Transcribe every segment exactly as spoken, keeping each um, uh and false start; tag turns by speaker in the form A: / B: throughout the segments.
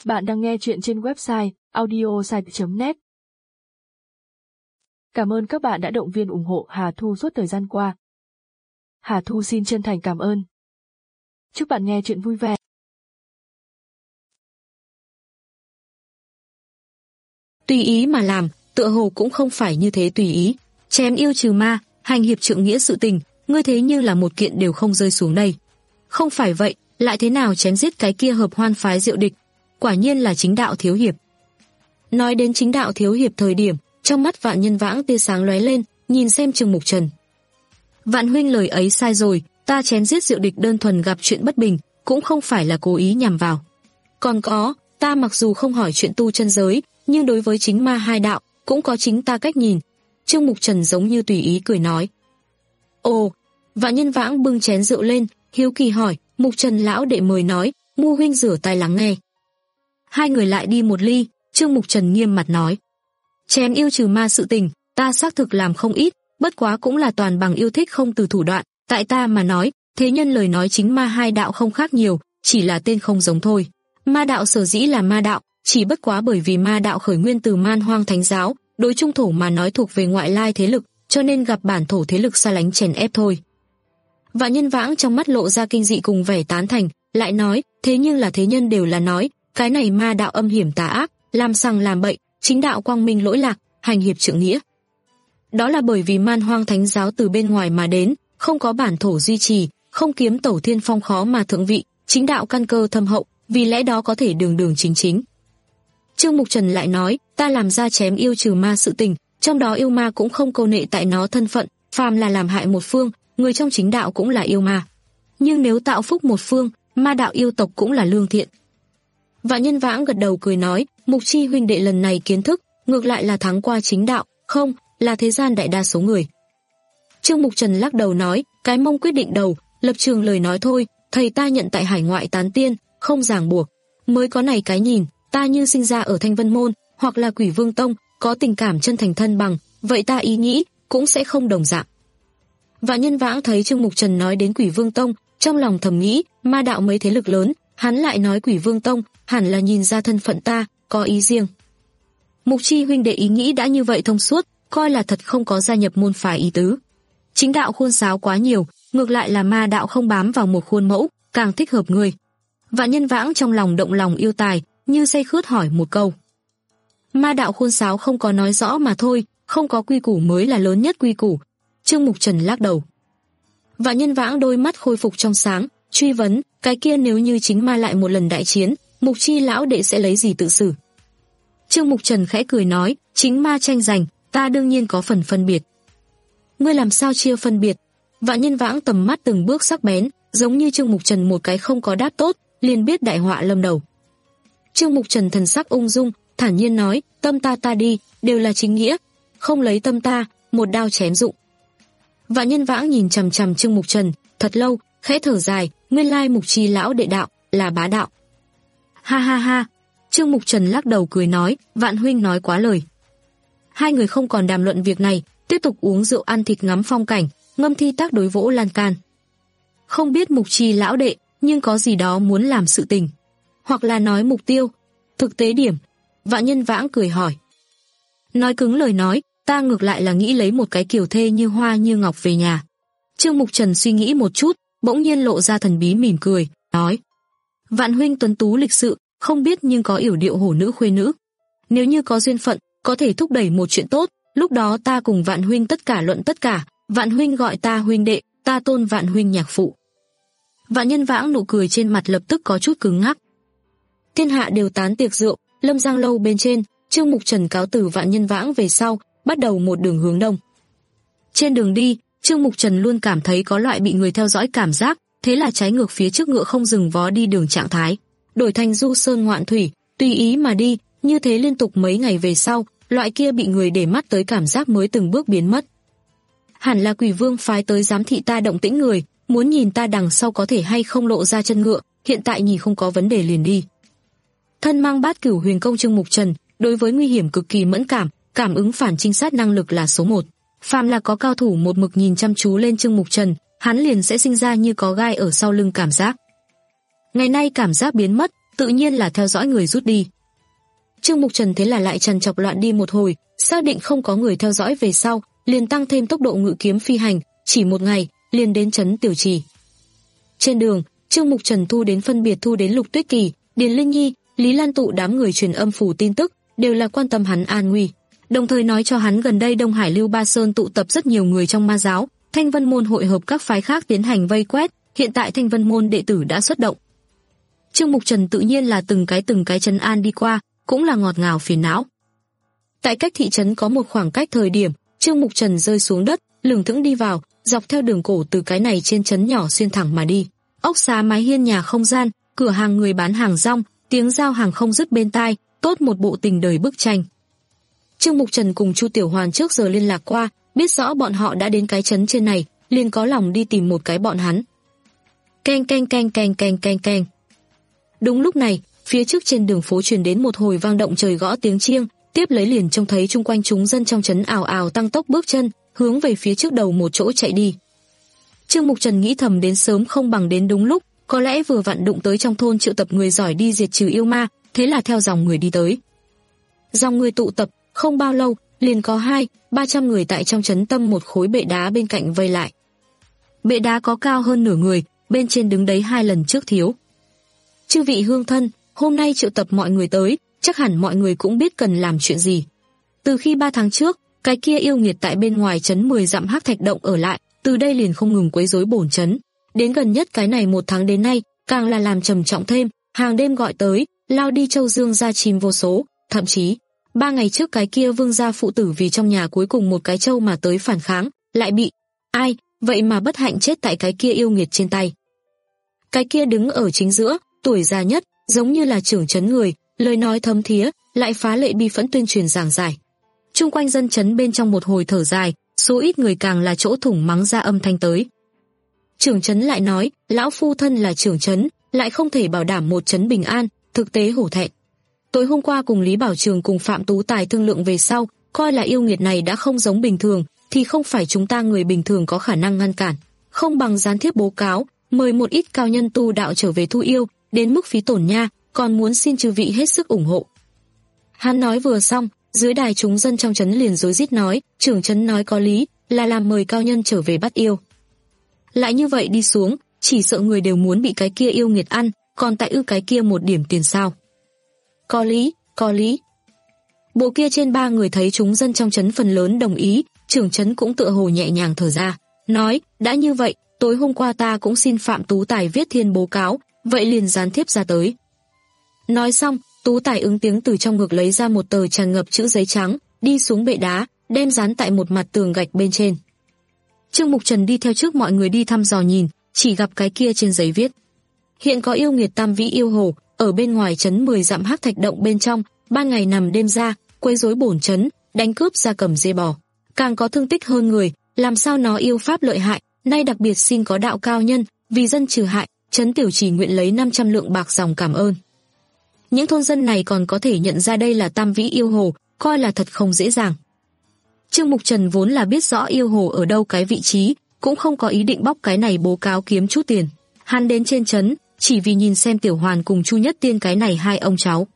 A: Bạn đang nghe chuyện trên website audiosite chấm net. Cảm ơn các bạn đã động viên ủng hộ Hà Thu suốt thời gian qua. Hà Thu xin chân thành cảm ơn. Chúc bạn nghe chuyện vui vẻ.
B: Tùy ý mà làm, tựa hồ cũng không phải như thế tùy ý. Chém yêu trừ ma, hành hiệp trượng nghĩa sự tình, ngươi thế như là một kiện đều không rơi xuống đây. Không phải vậy, lại thế nào chém giết cái kia hợp hoan phái Diệu Địch? Quả nhiên là chính đạo thiếu hiệp. Nói đến chính đạo thiếu hiệp thời điểm, trong mắt Vạn Nhân Vãng tia sáng lóe lên, nhìn xem Trương Mục Trần. Vạn huynh lời ấy sai rồi, ta chém giết Diệu Địch đơn thuần gặp chuyện bất bình, cũng không phải là cố ý nhằm vào. Còn có, ta mặc dù không hỏi chuyện tu chân giới, nhưng đối với chính ma hai đạo, cũng có chính ta cách nhìn. Trương Mục Trần giống như tùy ý cười nói. Ồ, Vạn Nhân Vãng bưng chén rượu lên, hiếu kỳ hỏi, Mục Trần lão đệ mời nói, Mu huynh rửa tai lắng nghe. Hai người lại đi một ly, Trương Mục Trần nghiêm mặt nói. Chém yêu trừ ma sự tình, ta xác thực làm không ít, bất quá cũng là toàn bằng yêu thích không từ thủ đoạn, tại ta mà nói, thế nhân lời nói chính ma hai đạo không khác nhiều, chỉ là tên không giống thôi. Ma đạo sở dĩ là ma đạo, chỉ bất quá bởi vì ma đạo khởi nguyên từ Man Hoang Thánh giáo, đối trung thổ mà nói thuộc về ngoại lai thế lực, cho nên gặp bản thổ thế lực xa lánh chèn ép thôi. Vạn Nhân Vãng trong mắt lộ ra kinh dị cùng vẻ tán thành, lại nói, thế nhưng là thế nhân đều là nói, cái này ma đạo âm hiểm tà ác, làm sằng làm bậy, chính đạo quang minh lỗi lạc, hành hiệp trượng nghĩa. Đó là bởi vì Man Hoang Thánh giáo từ bên ngoài mà đến, không có bản thổ duy trì, không kiếm tẩu thiên phong khó mà thượng vị, chính đạo căn cơ thâm hậu, vì lẽ đó có thể đường đường chính chính. Trương Mục Trần lại nói, ta làm ra chém yêu trừ ma sự tình, trong đó yêu ma cũng không câu nệ tại nó thân phận, phàm là làm hại một phương, người trong chính đạo cũng là yêu ma. Nhưng nếu tạo phúc một phương, ma đạo yêu tộc cũng là lương thiện. Vạn Nhân Vãng gật đầu cười nói, Mục Chi huynh đệ lần này kiến thức, ngược lại là thắng qua chính đạo, không, là thế gian đại đa số người. Trương Mục Trần lắc đầu nói, cái mông quyết định đầu, lập trường lời nói thôi, thầy ta nhận tại hải ngoại tán tiên, không ràng buộc, mới có này cái nhìn, ta như sinh ra ở Thanh Vân Môn, hoặc là Quỷ Vương Tông, có tình cảm chân thành thân bằng, vậy ta ý nghĩ, cũng sẽ không đồng dạng. Vạn Nhân Vãng thấy Trương Mục Trần nói đến Quỷ Vương Tông, trong lòng thầm nghĩ, ma đạo mấy thế lực lớn, hắn lại nói Quỷ Vương Tông, hẳn là nhìn ra thân phận ta, có ý riêng. Mục Chi huynh đệ ý nghĩ đã như vậy thông suốt, coi là thật không có gia nhập môn phái ý tứ. Chính đạo khuôn sáo quá nhiều, ngược lại là ma đạo không bám vào một khuôn mẫu, càng thích hợp người. Vạn Nhân Vãng trong lòng động lòng yêu tài, như say khướt hỏi một câu. Ma đạo khuôn sáo không có nói rõ mà thôi, không có quy củ mới là lớn nhất quy củ. Trương Mục Trần lắc đầu. Vạn Nhân Vãng đôi mắt khôi phục trong sáng, truy vấn, cái kia nếu như chính ma lại một lần đại chiến, Mục Chi lão đệ sẽ lấy gì tự xử? Trương Mục Trần khẽ cười nói, chính ma tranh giành, ta đương nhiên có phần phân biệt. Ngươi làm sao chia phân biệt? Vạn Nhân Vãng tầm mắt từng bước sắc bén, giống như Trương Mục Trần một cái không có đáp tốt, liền biết đại họa lâm đầu. Trương Mục Trần thần sắc ung dung, thản nhiên nói, tâm ta ta đi, đều là chính nghĩa, không lấy tâm ta, một đao chém dụng. Vạn Nhân Vãng nhìn chằm chằm Trương Mục Trần, thật lâu, khẽ thở dài, nguyên lai Mục Chi lão đệ đạo, là bá đạo. Ha ha ha, Trương Mục Trần lắc đầu cười nói, Vạn huynh nói quá lời. Hai người không còn đàm luận việc này, tiếp tục uống rượu ăn thịt ngắm phong cảnh, ngâm thi tác đối vỗ lan can. Không biết Mục Chi lão đệ, nhưng có gì đó muốn làm sự tình. Hoặc là nói mục tiêu, thực tế điểm. Vạn Nhân Vãng cười hỏi. Nói cứng lời nói, ta ngược lại là nghĩ lấy một cái kiều thê như hoa như ngọc về nhà. Trương Mục Trần suy nghĩ một chút, bỗng nhiên lộ ra thần bí mỉm cười, nói. Vạn huynh tuấn tú lịch sự, không biết nhưng có yểu điệu hổ nữ khuê nữ. Nếu như có duyên phận, có thể thúc đẩy một chuyện tốt, lúc đó ta cùng Vạn huynh tất cả luận tất cả, Vạn huynh gọi ta huynh đệ, ta tôn Vạn huynh nhạc phụ. Vạn Nhân Vãng nụ cười trên mặt lập tức có chút cứng ngắc. Thiên hạ đều tán tiệc rượu, Lâm Giang lâu bên trên, Trương Mục Trần cáo từ Vạn Nhân Vãng về sau, bắt đầu một đường hướng đông. Trên đường đi, Trương Mục Trần luôn cảm thấy có loại bị người theo dõi cảm giác, thế là trái ngược phía trước ngựa không dừng vó đi đường trạng thái, đổi thành du sơn ngoạn thủy, tùy ý mà đi, như thế liên tục mấy ngày về sau, loại kia bị người để mắt tới cảm giác mới từng bước biến mất. Hẳn là Quỷ Vương phái tới giám thị ta động tĩnh người, muốn nhìn ta đằng sau có thể hay không lộ ra chân ngựa, hiện tại nhìn không có vấn đề liền đi. Thân mang Bát Cửu Huyền Công Trương Mục Trần, đối với nguy hiểm cực kỳ mẫn cảm, cảm ứng phản trinh sát năng lực là số một. Phàm là có cao thủ một mực nhìn chăm chú lên Trương Mục Trần, hắn liền sẽ sinh ra như có gai ở sau lưng cảm giác. Ngày nay cảm giác biến mất, tự nhiên là theo dõi người rút đi. Trương Mục Trần thế là lại trằn trọc loạn đi một hồi, xác định không có người theo dõi về sau, liền tăng thêm tốc độ ngự kiếm phi hành, chỉ một ngày, liền đến trấn Tiểu Trì. Trên đường, Trương Mục Trần thu đến phân biệt thu đến Lục Tuyết Kỳ, Điền Linh Nhi, Lý Lan Tụ đám người truyền âm phủ tin tức, đều là quan tâm hắn an nguy, đồng thời nói cho hắn gần đây Đông Hải Lưu Ba Sơn tụ tập rất nhiều người trong ma giáo, Thanh Vân môn hội hợp các phái khác tiến hành vây quét, hiện tại Thanh Vân môn đệ tử đã xuất động. Trương Mục Trần tự nhiên là từng cái từng cái trấn an đi qua, cũng là ngọt ngào phiền não. Tại cách thị trấn có một khoảng cách thời điểm, Trương Mục Trần rơi xuống đất, lững thững đi vào, dọc theo đường cổ từ cái này trên trấn nhỏ xuyên thẳng mà đi. Ốc xá mái hiên nhà không gian, cửa hàng người bán hàng rong, tiếng giao hàng không dứt bên tai, tốt một bộ tình đời bức tranh. Trương Mục Trần cùng Chu Tiểu Hoàn trước giờ liên lạc qua, biết rõ bọn họ đã đến cái trấn trên này, liền có lòng đi tìm một cái bọn hắn. Keng keng keng keng keng keng keng. Đúng lúc này, phía trước trên đường phố truyền đến một hồi vang động trời gõ tiếng chiêng, tiếp lấy liền trông thấy chung quanh chúng dân trong trấn ào ào tăng tốc bước chân, hướng về phía trước đầu một chỗ chạy đi. Trương Mục Trần nghĩ thầm đến sớm không bằng đến đúng lúc, có lẽ vừa vặn đụng tới trong thôn triệu tập người giỏi đi diệt trừ yêu ma, thế là theo dòng người đi tới. Dòng người tụ tập, không bao lâu, liền có hai, ba trăm người tại trong trấn tâm một khối bệ đá bên cạnh vây lại. Bệ đá có cao hơn nửa người, bên trên đứng đấy hai lần trước thiếu. Chư vị hương thân, hôm nay triệu tập mọi người tới, chắc hẳn mọi người cũng biết cần làm chuyện gì. Từ khi ba tháng trước, cái kia yêu nghiệt tại bên ngoài trấn mười dặm Hắc Thạch Động ở lại, từ đây liền không ngừng quấy rối bổn trấn. Đến gần nhất cái này một tháng đến nay, càng là làm trầm trọng thêm, hàng đêm gọi tới, lao đi châu dương gia chim vô số, thậm chí ba ngày trước cái kia vương gia phụ tử vì trong nhà cuối cùng một cái trâu mà tới phản kháng, lại bị ai, vậy mà bất hạnh chết tại cái kia yêu nghiệt trên tay. Cái kia đứng ở chính giữa, tuổi già nhất, giống như là trưởng trấn người, lời nói thấm thía, lại phá lệ bi phẫn tuyên truyền giảng giải. Chung quanh dân trấn bên trong một hồi thở dài, số ít người càng là chỗ thủng mắng ra âm thanh tới. Trưởng trấn lại nói, lão phu thân là trưởng trấn, lại không thể bảo đảm một trấn bình an, thực tế hổ thẹn. Tối hôm qua cùng Lý Bảo Trường cùng Phạm Tú Tài thương lượng về sau, coi là yêu nghiệt này đã không giống bình thường, thì không phải chúng ta người bình thường có khả năng ngăn cản, không bằng gián tiếp bố cáo, mời một ít cao nhân tu đạo trở về thu yêu, đến mức phí tổn nha, còn muốn xin chư vị hết sức ủng hộ. Hắn nói vừa xong, dưới đài chúng dân trong trấn liền rối rít nói, trưởng trấn nói có lý, là làm mời cao nhân trở về bắt yêu. Lại như vậy đi xuống, chỉ sợ người đều muốn bị cái kia yêu nghiệt ăn, còn tại ư cái kia một điểm tiền sao. Có lý, có lý. Bộ kia trên ba người thấy chúng dân trong trấn phần lớn đồng ý, trưởng trấn cũng tựa hồ nhẹ nhàng thở ra, nói, đã như vậy, tối hôm qua ta cũng xin Phạm Tú Tài viết thiên bố cáo, vậy liền gián tiếp ra tới. Nói xong, Tú Tài ứng tiếng từ trong ngực lấy ra một tờ tràn ngập chữ giấy trắng, đi xuống bệ đá, đem dán tại một mặt tường gạch bên trên. Trương Mục Trần đi theo trước mọi người đi thăm dò nhìn, chỉ gặp cái kia trên giấy viết. Hiện có yêu nghiệt tam vĩ yêu hồ, ở bên ngoài trấn mười dặm Hắc Thạch Động bên trong, ban ngày nằm đêm ra, quấy rối bổn trấn, đánh cướp gia cầm dê bò. Càng có thương tích hơn người, làm sao nó yêu pháp lợi hại, nay đặc biệt xin có đạo cao nhân, vì dân trừ hại, trấn Tiểu Trì nguyện lấy năm trăm lượng bạc dòng cảm ơn. Những thôn dân này còn có thể nhận ra đây là tam vĩ yêu hồ, coi là thật không dễ dàng. Trương Mục Trần vốn là biết rõ yêu hồ ở đâu cái vị trí, cũng không có ý định bóc cái này bố cáo kiếm chút tiền. Hắn đến trên trấn, chỉ vì nhìn xem Tiểu Hoàn cùng Chu Nhất Tiên cái này hai ông cháu.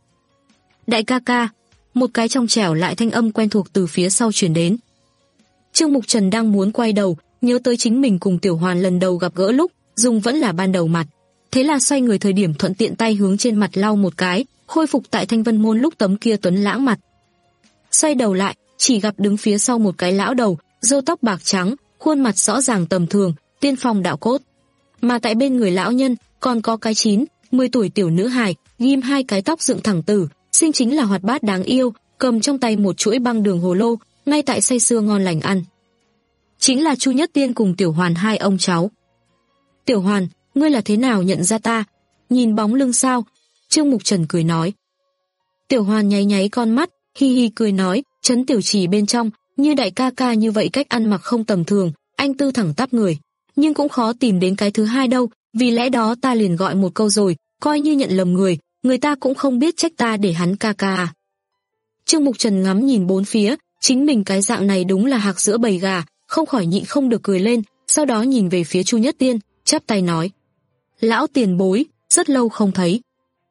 B: Đại ca ca, một cái trong trẻo lại thanh âm quen thuộc từ phía sau truyền đến. Trương Mục Trần đang muốn quay đầu, nhớ tới chính mình cùng Tiểu Hoàn lần đầu gặp gỡ lúc, dùng vẫn là ban đầu mặt. Thế là xoay người thời điểm thuận tiện tay hướng trên mặt lau một cái, khôi phục tại Thanh Vân môn lúc tấm kia tuấn lãng mặt. Xoay đầu lại, chỉ gặp đứng phía sau một cái lão đầu, râu tóc bạc trắng, khuôn mặt rõ ràng tầm thường, tiên phong đạo cốt. Mà tại bên người lão nhân, còn có cái chín, mười tuổi tiểu nữ hài, ghim hai cái tóc dựng thẳng tử, sinh chính là hoạt bát đáng yêu, cầm trong tay một chuỗi băng đường hồ lô, ngay tại say sưa ngon lành ăn. Chính là Chu Nhất Tiên cùng Tiểu Hoàn hai ông cháu. Tiểu Hoàn, ngươi là thế nào nhận ra ta? Nhìn bóng lưng sao? Trương Mục Trần cười nói. Tiểu Hoàn nháy nháy con mắt, hi hi cười nói, trấn Tiểu Trì bên trong, như đại ca ca như vậy cách ăn mặc không tầm thường, anh tư thẳng tắp người. Nhưng cũng khó tìm đến cái thứ hai đâu, vì lẽ đó ta liền gọi một câu rồi, coi như nhận lầm người, người ta cũng không biết trách ta để hắn ca ca à. Trương Mục Trần ngắm nhìn bốn phía, chính mình cái dạng này đúng là hạc giữa bầy gà, không khỏi nhịn không được cười lên, sau đó nhìn về phía Chu Nhất Tiên, chắp tay nói. Lão tiền bối, rất lâu không thấy.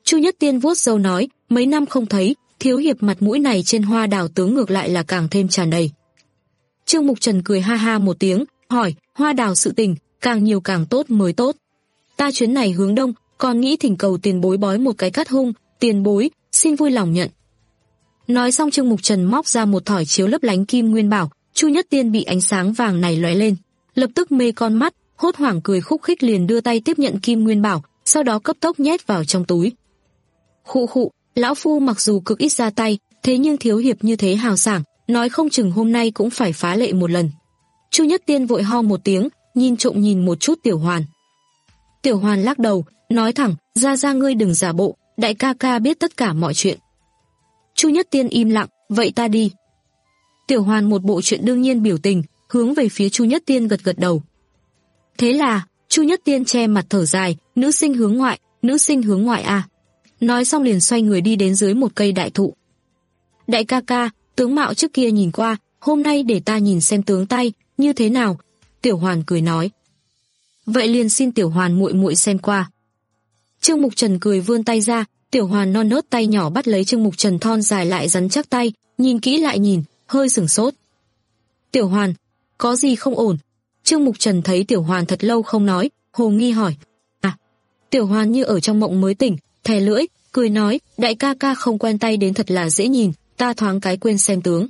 B: Chu Nhất Tiên vuốt râu nói, mấy năm không thấy, thiếu hiệp mặt mũi này trên Hoa Đào tướng ngược lại là càng thêm tràn đầy. Trương Mục Trần cười ha ha một tiếng, hỏi, Hoa Đào sự tình, càng nhiều càng tốt mới tốt. Ta chuyến này hướng đông, còn nghĩ thỉnh cầu tiền bối bói một cái cắt hung, tiền bối, xin vui lòng nhận. Nói xong Trương Mục Trần móc ra một thỏi chiếu lấp lánh kim nguyên bảo, Chu Nhất Tiên bị ánh sáng vàng này lóe lên, lập tức mê con mắt, hốt hoảng cười khúc khích liền đưa tay tiếp nhận kim nguyên bảo, sau đó cấp tốc nhét vào trong túi. Khụ khụ, lão phu mặc dù cực ít ra tay, thế nhưng thiếu hiệp như thế hào sảng, nói không chừng hôm nay cũng phải phá lệ một lần. Chu Nhất Tiên vội ho một tiếng, nhìn trộm nhìn một chút Tiểu Hoàn. Tiểu Hoàn lắc đầu, nói thẳng, ra ra ngươi đừng giả bộ, đại ca ca biết tất cả mọi chuyện. Chu Nhất Tiên im lặng, vậy ta đi. Tiểu Hoàn một bộ chuyện đương nhiên biểu tình, hướng về phía Chu Nhất Tiên gật gật đầu. Thế là, Chu Nhất Tiên che mặt thở dài, nữ sinh hướng ngoại, nữ sinh hướng ngoại à. Nói xong liền xoay người đi đến dưới một cây đại thụ. Đại ca ca, tướng mạo trước kia nhìn qua, hôm nay để ta nhìn xem tướng tay, như thế nào? Tiểu Hoàn cười nói. Vậy liền xin Tiểu Hoàn muội muội xem qua. Trương Mục Trần cười vươn tay ra, Tiểu Hoàn non nớt tay nhỏ bắt lấy Trương Mục Trần thon dài lại rắn chắc tay, nhìn kỹ lại nhìn, hơi sửng sốt. Tiểu Hoàn, có gì không ổn? Trương Mục Trần thấy Tiểu Hoàn thật lâu không nói, hồ nghi hỏi. À, Tiểu Hoàn như ở trong mộng mới tỉnh, thè lưỡi, cười nói, đại ca ca không quen tay đến thật là dễ nhìn, ta thoáng cái quên xem tướng.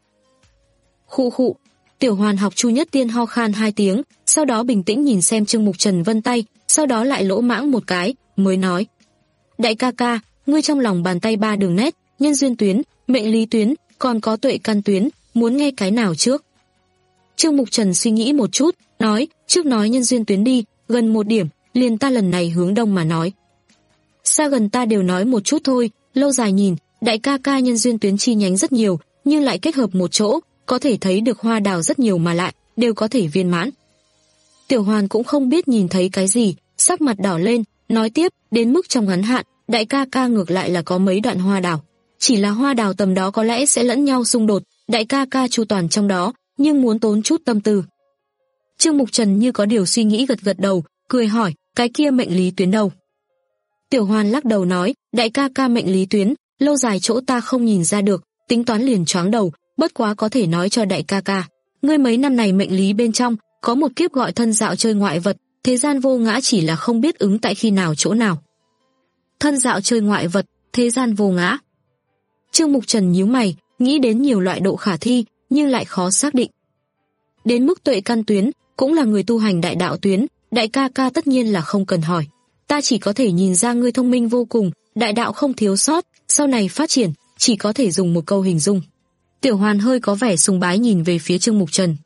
B: Khụ khụ, Tiểu Hoàn học Chu Nhất Tiên ho khan hai tiếng, sau đó bình tĩnh nhìn xem Trương Mục Trần vân tay, sau đó lại lỗ mãng một cái, mới nói. Đại ca ca, ngươi trong lòng bàn tay ba đường nét, nhân duyên tuyến, mệnh lý tuyến, còn có tuệ căn tuyến, muốn nghe cái nào trước? Trương Mục Trần suy nghĩ một chút, nói, trước nói nhân duyên tuyến đi, gần một điểm, liền ta lần này hướng đông mà nói. Xa gần ta đều nói một chút thôi, lâu dài nhìn, đại ca ca nhân duyên tuyến chi nhánh rất nhiều, nhưng lại kết hợp một chỗ, có thể thấy được Hoa Đào rất nhiều mà lại, đều có thể viên mãn. Tiểu Hoàn cũng không biết nhìn thấy cái gì, sắc mặt đỏ lên, nói tiếp, đến mức trong ngắn hạn, đại ca ca ngược lại là có mấy đoạn Hoa Đào. Chỉ là Hoa Đào tầm đó có lẽ sẽ lẫn nhau xung đột, đại ca ca chu toàn trong đó, nhưng muốn tốn chút tâm tư. Trương Mục Trần như có điều suy nghĩ gật gật đầu, cười hỏi, cái kia mệnh lý tuyến đâu? Tiểu Hoàn lắc đầu nói, đại ca ca mệnh lý tuyến, lâu dài chỗ ta không nhìn ra được, tính toán liền choáng đầu, bất quá có thể nói cho đại ca ca. Ngươi mấy năm này mệnh lý bên trong, có một kiếp gọi thân dạo chơi ngoại vật, thế gian vô ngã chỉ là không biết ứng tại khi nào chỗ nào. Thân dạo chơi ngoại vật, thế gian vô ngã. Trương Mục Trần nhíu mày, nghĩ đến nhiều loại độ khả thi, nhưng lại khó xác định. Đến mức tuệ căn tuyến, cũng là người tu hành đại đạo tuyến, đại ca ca tất nhiên là không cần hỏi. Ta chỉ có thể nhìn ra ngươi thông minh vô cùng, đại đạo không thiếu sót, sau này phát triển, chỉ có thể dùng một câu hình dung. Tiểu Hoàn hơi có vẻ sùng bái nhìn về phía Trương Mục Trần.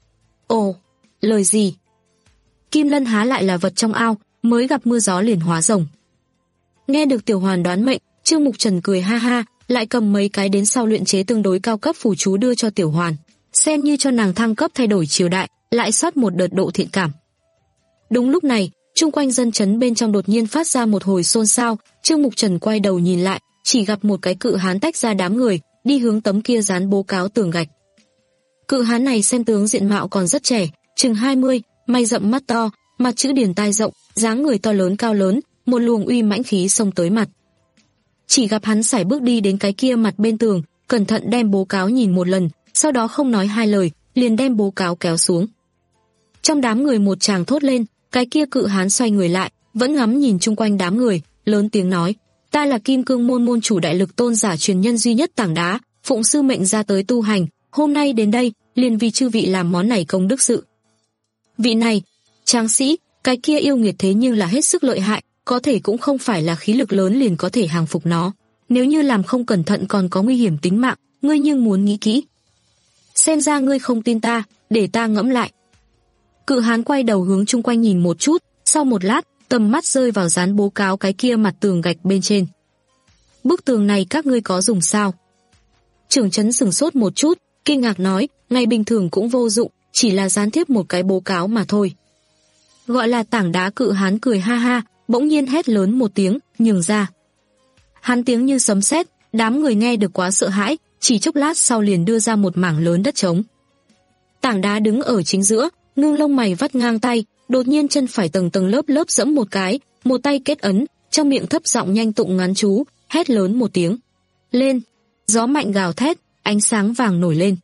B: Ồ, lời gì? Kim lân há lại là vật trong ao, mới gặp mưa gió liền hóa rồng. Nghe được Tiểu Hoàn đoán mệnh, Trương Mục Trần cười ha ha, lại cầm mấy cái đến sau luyện chế tương đối cao cấp phù chú đưa cho Tiểu Hoàn, xem như cho nàng thăng cấp thay đổi triều đại, lại soát một đợt độ thiện cảm. Đúng lúc này, chung quanh dân chấn bên trong đột nhiên phát ra một hồi xôn xao, Trương Mục Trần quay đầu nhìn lại, chỉ gặp một cái cự hán tách ra đám người, đi hướng tấm kia dán bố cáo tường gạch. Cự hán này xem tướng diện mạo còn rất trẻ, chừng hai mươi, mày rậm mắt to, mặt chữ điển tai rộng, dáng người to lớn cao lớn, một luồng uy mãnh khí xông tới mặt. Chỉ gặp hắn sải bước đi đến cái kia mặt bên tường, cẩn thận đem bố cáo nhìn một lần, sau đó không nói hai lời, liền đem bố cáo kéo xuống. Trong đám người một chàng thốt lên, cái kia cự hán xoay người lại, vẫn ngắm nhìn chung quanh đám người, lớn tiếng nói, ta là Kim Cương môn môn chủ đại lực tôn giả truyền nhân duy nhất Tảng Đá, phụng sư mệnh ra tới tu hành, hôm nay đến đây, liền vì chư vị làm món này công đức sự. Vị này, tráng sĩ, cái kia yêu nghiệt thế nhưng là hết sức lợi hại, có thể cũng không phải là khí lực lớn liền có thể hàng phục nó. Nếu như làm không cẩn thận còn có nguy hiểm tính mạng, ngươi nhưng muốn nghĩ kỹ. Xem ra ngươi không tin ta, để ta ngẫm lại. Cự hán quay đầu hướng chung quanh nhìn một chút, sau một lát, tầm mắt rơi vào dán bố cáo cái kia mặt tường gạch bên trên. Bức tường này các ngươi có dùng sao? Trưởng trấn sửng sốt một chút, kinh ngạc nói, ngày bình thường cũng vô dụng, chỉ là dán tiếp một cái bố cáo mà thôi. Gọi là Tảng Đá cự hán cười ha ha, bỗng nhiên hét lớn một tiếng, nhường ra. Hắn tiếng như sấm sét, đám người nghe được quá sợ hãi, chỉ chốc lát sau liền đưa ra một mảng lớn đất trống. Tảng Đá đứng ở chính giữa, ngưng lông mày vắt ngang tay, đột nhiên chân phải tầng tầng lớp lớp giẫm một cái, một tay kết ấn, trong miệng thấp giọng nhanh tụng ngắn chú, hét lớn một tiếng. Lên! Gió mạnh gào thét, ánh sáng vàng nổi lên.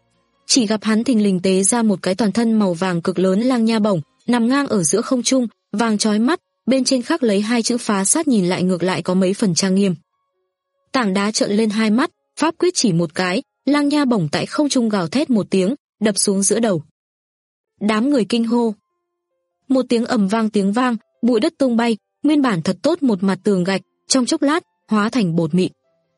B: Chỉ gặp hắn thình lình tế ra một cái toàn thân màu vàng cực lớn lang nha bổng, nằm ngang ở giữa không trung, vàng chói mắt, bên trên khắc lấy hai chữ phá sát, nhìn lại ngược lại có mấy phần trang nghiêm. Tảng đá trợn lên hai mắt, pháp quyết chỉ một cái, lang nha bổng tại không trung gào thét một tiếng, đập xuống giữa đầu. Đám người kinh hô. Một tiếng ầm vang tiếng vang, bụi đất tung bay, nguyên bản thật tốt một mặt tường gạch, trong chốc lát hóa thành bột mịn.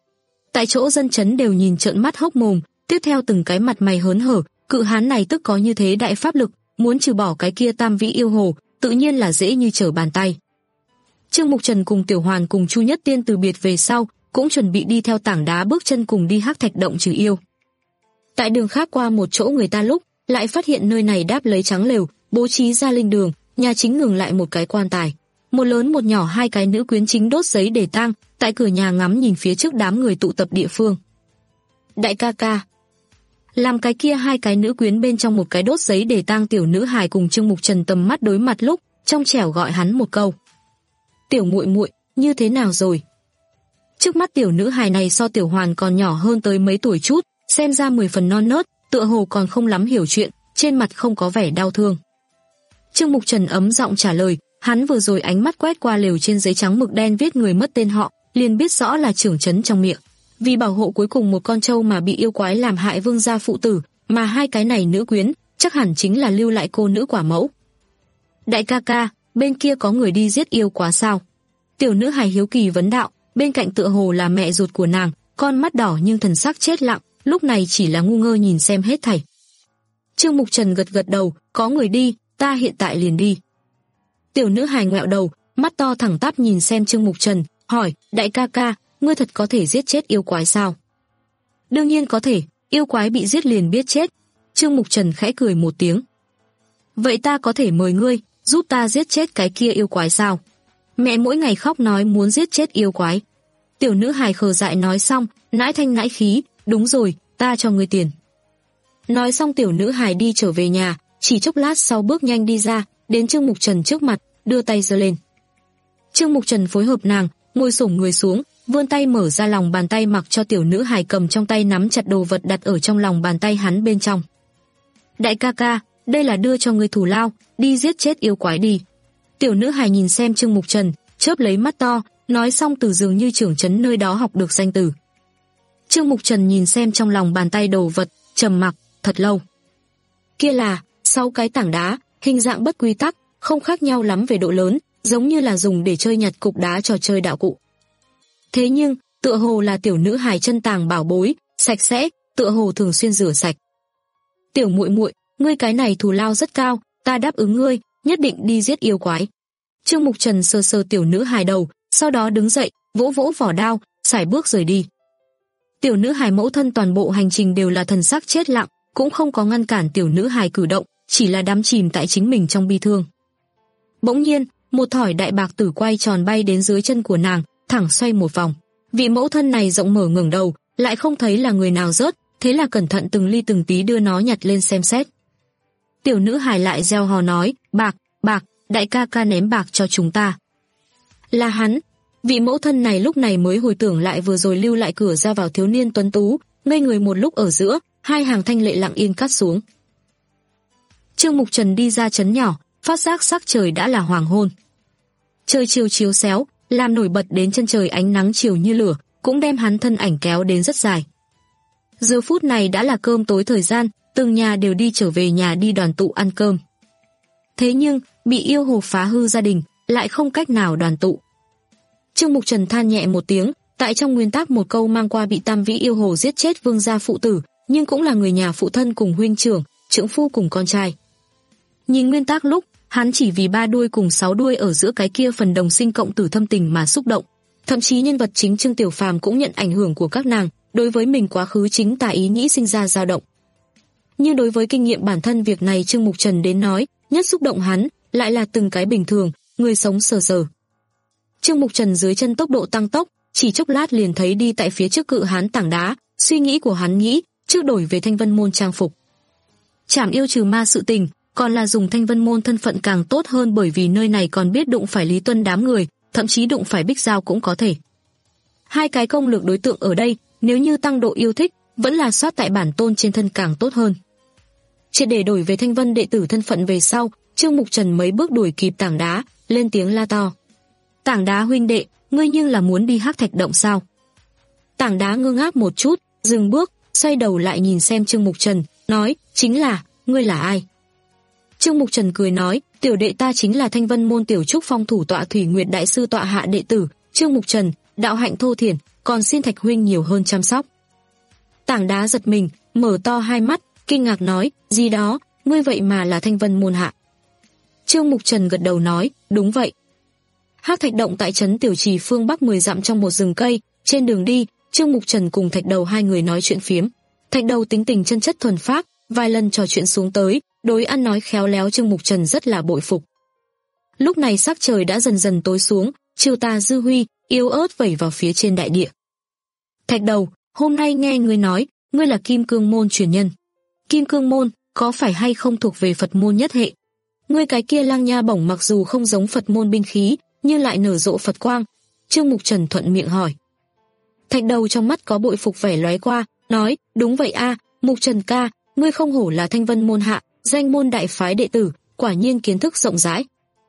B: Tại chỗ dân chấn đều nhìn trợn mắt hốc mồm, tiếp theo từng cái mặt mày hớn hở, cự hán này tức có như thế đại pháp lực, muốn trừ bỏ cái kia tam vĩ yêu hồ, tự nhiên là dễ như trở bàn tay. Trương Mục Trần cùng Tiểu Hoàn cùng Chu Nhất Tiên từ biệt về sau, cũng chuẩn bị đi theo tảng đá bước chân cùng đi Hắc Thạch động trừ yêu. Tại đường khác qua một chỗ người ta lúc, lại phát hiện nơi này đáp lấy trắng lều, bố trí ra linh đường, nhà chính ngừng lại một cái quan tài. Một lớn một nhỏ hai cái nữ quyến chính đốt giấy để tang, tại cửa nhà ngắm nhìn phía trước đám người tụ tập địa phương. Đại ca ca. Làm cái kia hai cái nữ quyến bên trong một cái đốt giấy để tang tiểu nữ hài cùng Trương Mục Trần tầm mắt đối mặt lúc, trong trẻo gọi hắn một câu. Tiểu muội muội, như thế nào rồi? Trước mắt tiểu nữ hài này so Tiểu Hoàn còn nhỏ hơn tới mấy tuổi chút, xem ra mười phần non nớt, tựa hồ còn không lắm hiểu chuyện, trên mặt không có vẻ đau thương. Trương Mục Trần ấm giọng trả lời, hắn vừa rồi ánh mắt quét qua lều trên giấy trắng mực đen viết người mất tên họ, liền biết rõ là trưởng trấn trong miệng. Vì bảo hộ cuối cùng một con trâu mà bị yêu quái làm hại vương gia phụ tử, mà hai cái này nữ quyến, chắc hẳn chính là lưu lại cô nữ quả mẫu. Đại ca ca, bên kia có người đi giết yêu quá sao? Tiểu nữ hài hiếu kỳ vấn đạo, bên cạnh tựa hồ là mẹ ruột của nàng, con mắt đỏ nhưng thần sắc chết lặng, lúc này chỉ là ngu ngơ nhìn xem hết thảy. Trương Mục Trần gật gật đầu, có người đi, ta hiện tại liền đi. Tiểu nữ hài ngoẹo đầu, mắt to thẳng tắp nhìn xem Trương Mục Trần, hỏi, đại ca ca, ngươi thật có thể giết chết yêu quái sao? Đương nhiên có thể, yêu quái bị giết liền biết chết. Trương Mục Trần khẽ cười một tiếng. Vậy ta có thể mời ngươi, giúp ta giết chết cái kia yêu quái sao? Mẹ mỗi ngày khóc nói muốn giết chết yêu quái. Tiểu nữ hài khờ dại nói xong, nãi thanh nãi khí, đúng rồi, ta cho ngươi tiền. Nói xong tiểu nữ hài đi trở về nhà, chỉ chốc lát sau bước nhanh đi ra, đến Trương Mục Trần trước mặt, đưa tay giơ lên. Trương Mục Trần phối hợp nàng, ngồi xổm người xuống, vươn tay mở ra lòng bàn tay mặc cho tiểu nữ hài cầm trong tay nắm chặt đồ vật đặt ở trong lòng bàn tay hắn bên trong. Đại ca ca, đây là đưa cho ngươi thù lao, đi giết chết yêu quái đi. Tiểu nữ hài nhìn xem Trương Mục Trần, chớp lấy mắt to, nói xong từ dường như trưởng trấn nơi đó học được danh từ. Trương Mục Trần nhìn xem trong lòng bàn tay đồ vật, trầm mặc thật lâu. Kia là sáu cái tảng đá, hình dạng bất quy tắc, không khác nhau lắm về độ lớn, giống như là dùng để chơi nhặt cục đá trò chơi đạo cụ. Thế nhưng, tựa hồ là tiểu nữ hài chân tàng bảo bối, sạch sẽ, tựa hồ thường xuyên rửa sạch. Tiểu muội muội, ngươi cái này thù lao rất cao, ta đáp ứng ngươi, nhất định đi giết yêu quái. Trương Mục Trần sờ sờ tiểu nữ hài đầu, sau đó đứng dậy, vỗ vỗ vỏ đao, sải bước rời đi. Tiểu nữ hài mẫu thân toàn bộ hành trình đều là thần sắc chết lặng, cũng không có ngăn cản tiểu nữ hài cử động, chỉ là đắm chìm tại chính mình trong bi thương. Bỗng nhiên, một thỏi đại bạc tử quay tròn bay đến dưới chân của nàng, thẳng xoay một vòng. Vị mẫu thân này rộng mở ngẩng đầu, lại không thấy là người nào rớt, thế là cẩn thận từng ly từng tí đưa nó nhặt lên xem xét. Tiểu nữ hài lại reo hò nói, bạc, bạc, đại ca ca ném bạc cho chúng ta. Là hắn. Vị mẫu thân này lúc này mới hồi tưởng lại vừa rồi lưu lại cửa ra vào thiếu niên tuấn tú, ngây người một lúc ở giữa, hai hàng thanh lệ lặng yên cắt xuống. Trương Mục Trần đi ra trấn nhỏ, phát giác sắc trời đã là hoàng hôn. Trời chiều chiếu xéo, làm nổi bật đến chân trời ánh nắng chiều như lửa, cũng đem hắn thân ảnh kéo đến rất dài. Giờ phút này đã là cơm tối thời gian, từng nhà đều đi trở về nhà đi đoàn tụ ăn cơm. Thế nhưng, bị yêu hồ phá hư gia đình, lại không cách nào đoàn tụ. Trương Mục Trần than nhẹ một tiếng, tại trong nguyên tắc một câu mang qua bị tam vĩ yêu hồ giết chết vương gia phụ tử, nhưng cũng là người nhà phụ thân cùng huynh trưởng, trưởng phu cùng con trai. Nhìn nguyên tắc lúc, hắn chỉ vì ba đuôi cùng sáu đuôi ở giữa cái kia phần đồng sinh cộng tử thâm tình mà xúc động. Thậm chí nhân vật chính Trương Tiểu Phàm cũng nhận ảnh hưởng của các nàng, đối với mình quá khứ chính tà ý nghĩ sinh ra dao động. Nhưng đối với kinh nghiệm bản thân việc này Trương Mục Trần đến nói, nhất xúc động hắn, lại là từng cái bình thường, người sống sờ sờ. Trương Mục Trần dưới chân tốc độ tăng tốc, chỉ chốc lát liền thấy đi tại phía trước cự hán tảng đá, suy nghĩ của hắn nghĩ, trước đổi về Thanh Vân Môn trang phục. Trảm yêu trừ ma sự tình, còn là dùng Thanh Vân Môn thân phận càng tốt hơn bởi vì nơi này còn biết đụng phải Lý Tuân đám người, thậm chí đụng phải Bích Giao cũng có thể. Hai cái công lược đối tượng ở đây, nếu như tăng độ yêu thích, vẫn là soát tại bản tôn trên thân càng tốt hơn. Triệt để đổi về Thanh Vân đệ tử thân phận về sau, Trương Mục Trần mấy bước đuổi kịp Tảng Đá, lên tiếng la to. Tảng Đá huynh đệ, ngươi nhưng là muốn đi Hắc Thạch Động sao? Tảng Đá ngơ ngác một chút, dừng bước, xoay đầu lại nhìn xem Trương Mục Trần, nói, chính là, ngươi là ai? Trương Mục Trần cười nói, tiểu đệ ta chính là Thanh Vân môn tiểu trúc phong thủ tọa Thủy Nguyệt đại sư tọa hạ đệ tử, Trương Mục Trần, đạo hạnh thô thiển, còn xin Thạch huynh nhiều hơn chăm sóc. Tảng Đá giật mình, mở to hai mắt, kinh ngạc nói, gì đó, ngươi vậy mà là Thanh Vân môn hạ. Trương Mục Trần gật đầu nói, đúng vậy. Hắc Thạch Động tại trấn Tiểu Trì phương bắc mười dặm trong một rừng cây, trên đường đi, Trương Mục Trần cùng Thạch Đầu hai người nói chuyện phiếm. Thạch Đầu tính tình chân chất thuần phác, vài lần trò chuyện xuống tới, đối ăn nói khéo léo Trương Mục Trần rất là bội phục. Lúc này sắc trời đã dần dần tối xuống, chiều tà dư huy, yếu ớt vẩy vào phía trên đại địa. Thạch Đầu, hôm nay nghe ngươi nói, ngươi là Kim Cương môn truyền nhân. Kim Cương môn, có phải hay không thuộc về Phật môn nhất hệ? Ngươi cái kia lăng nha bổng mặc dù không giống Phật môn binh khí, nhưng lại nở rộ Phật quang. Trương Mục Trần thuận miệng hỏi. Thạch Đầu trong mắt có bội phục vẻ lóe qua, nói, đúng vậy a, Mục Trần ca, ngươi không hổ là Thanh Vân môn hạ, danh môn đại phái đệ tử, quả nhiên kiến thức rộng rãi.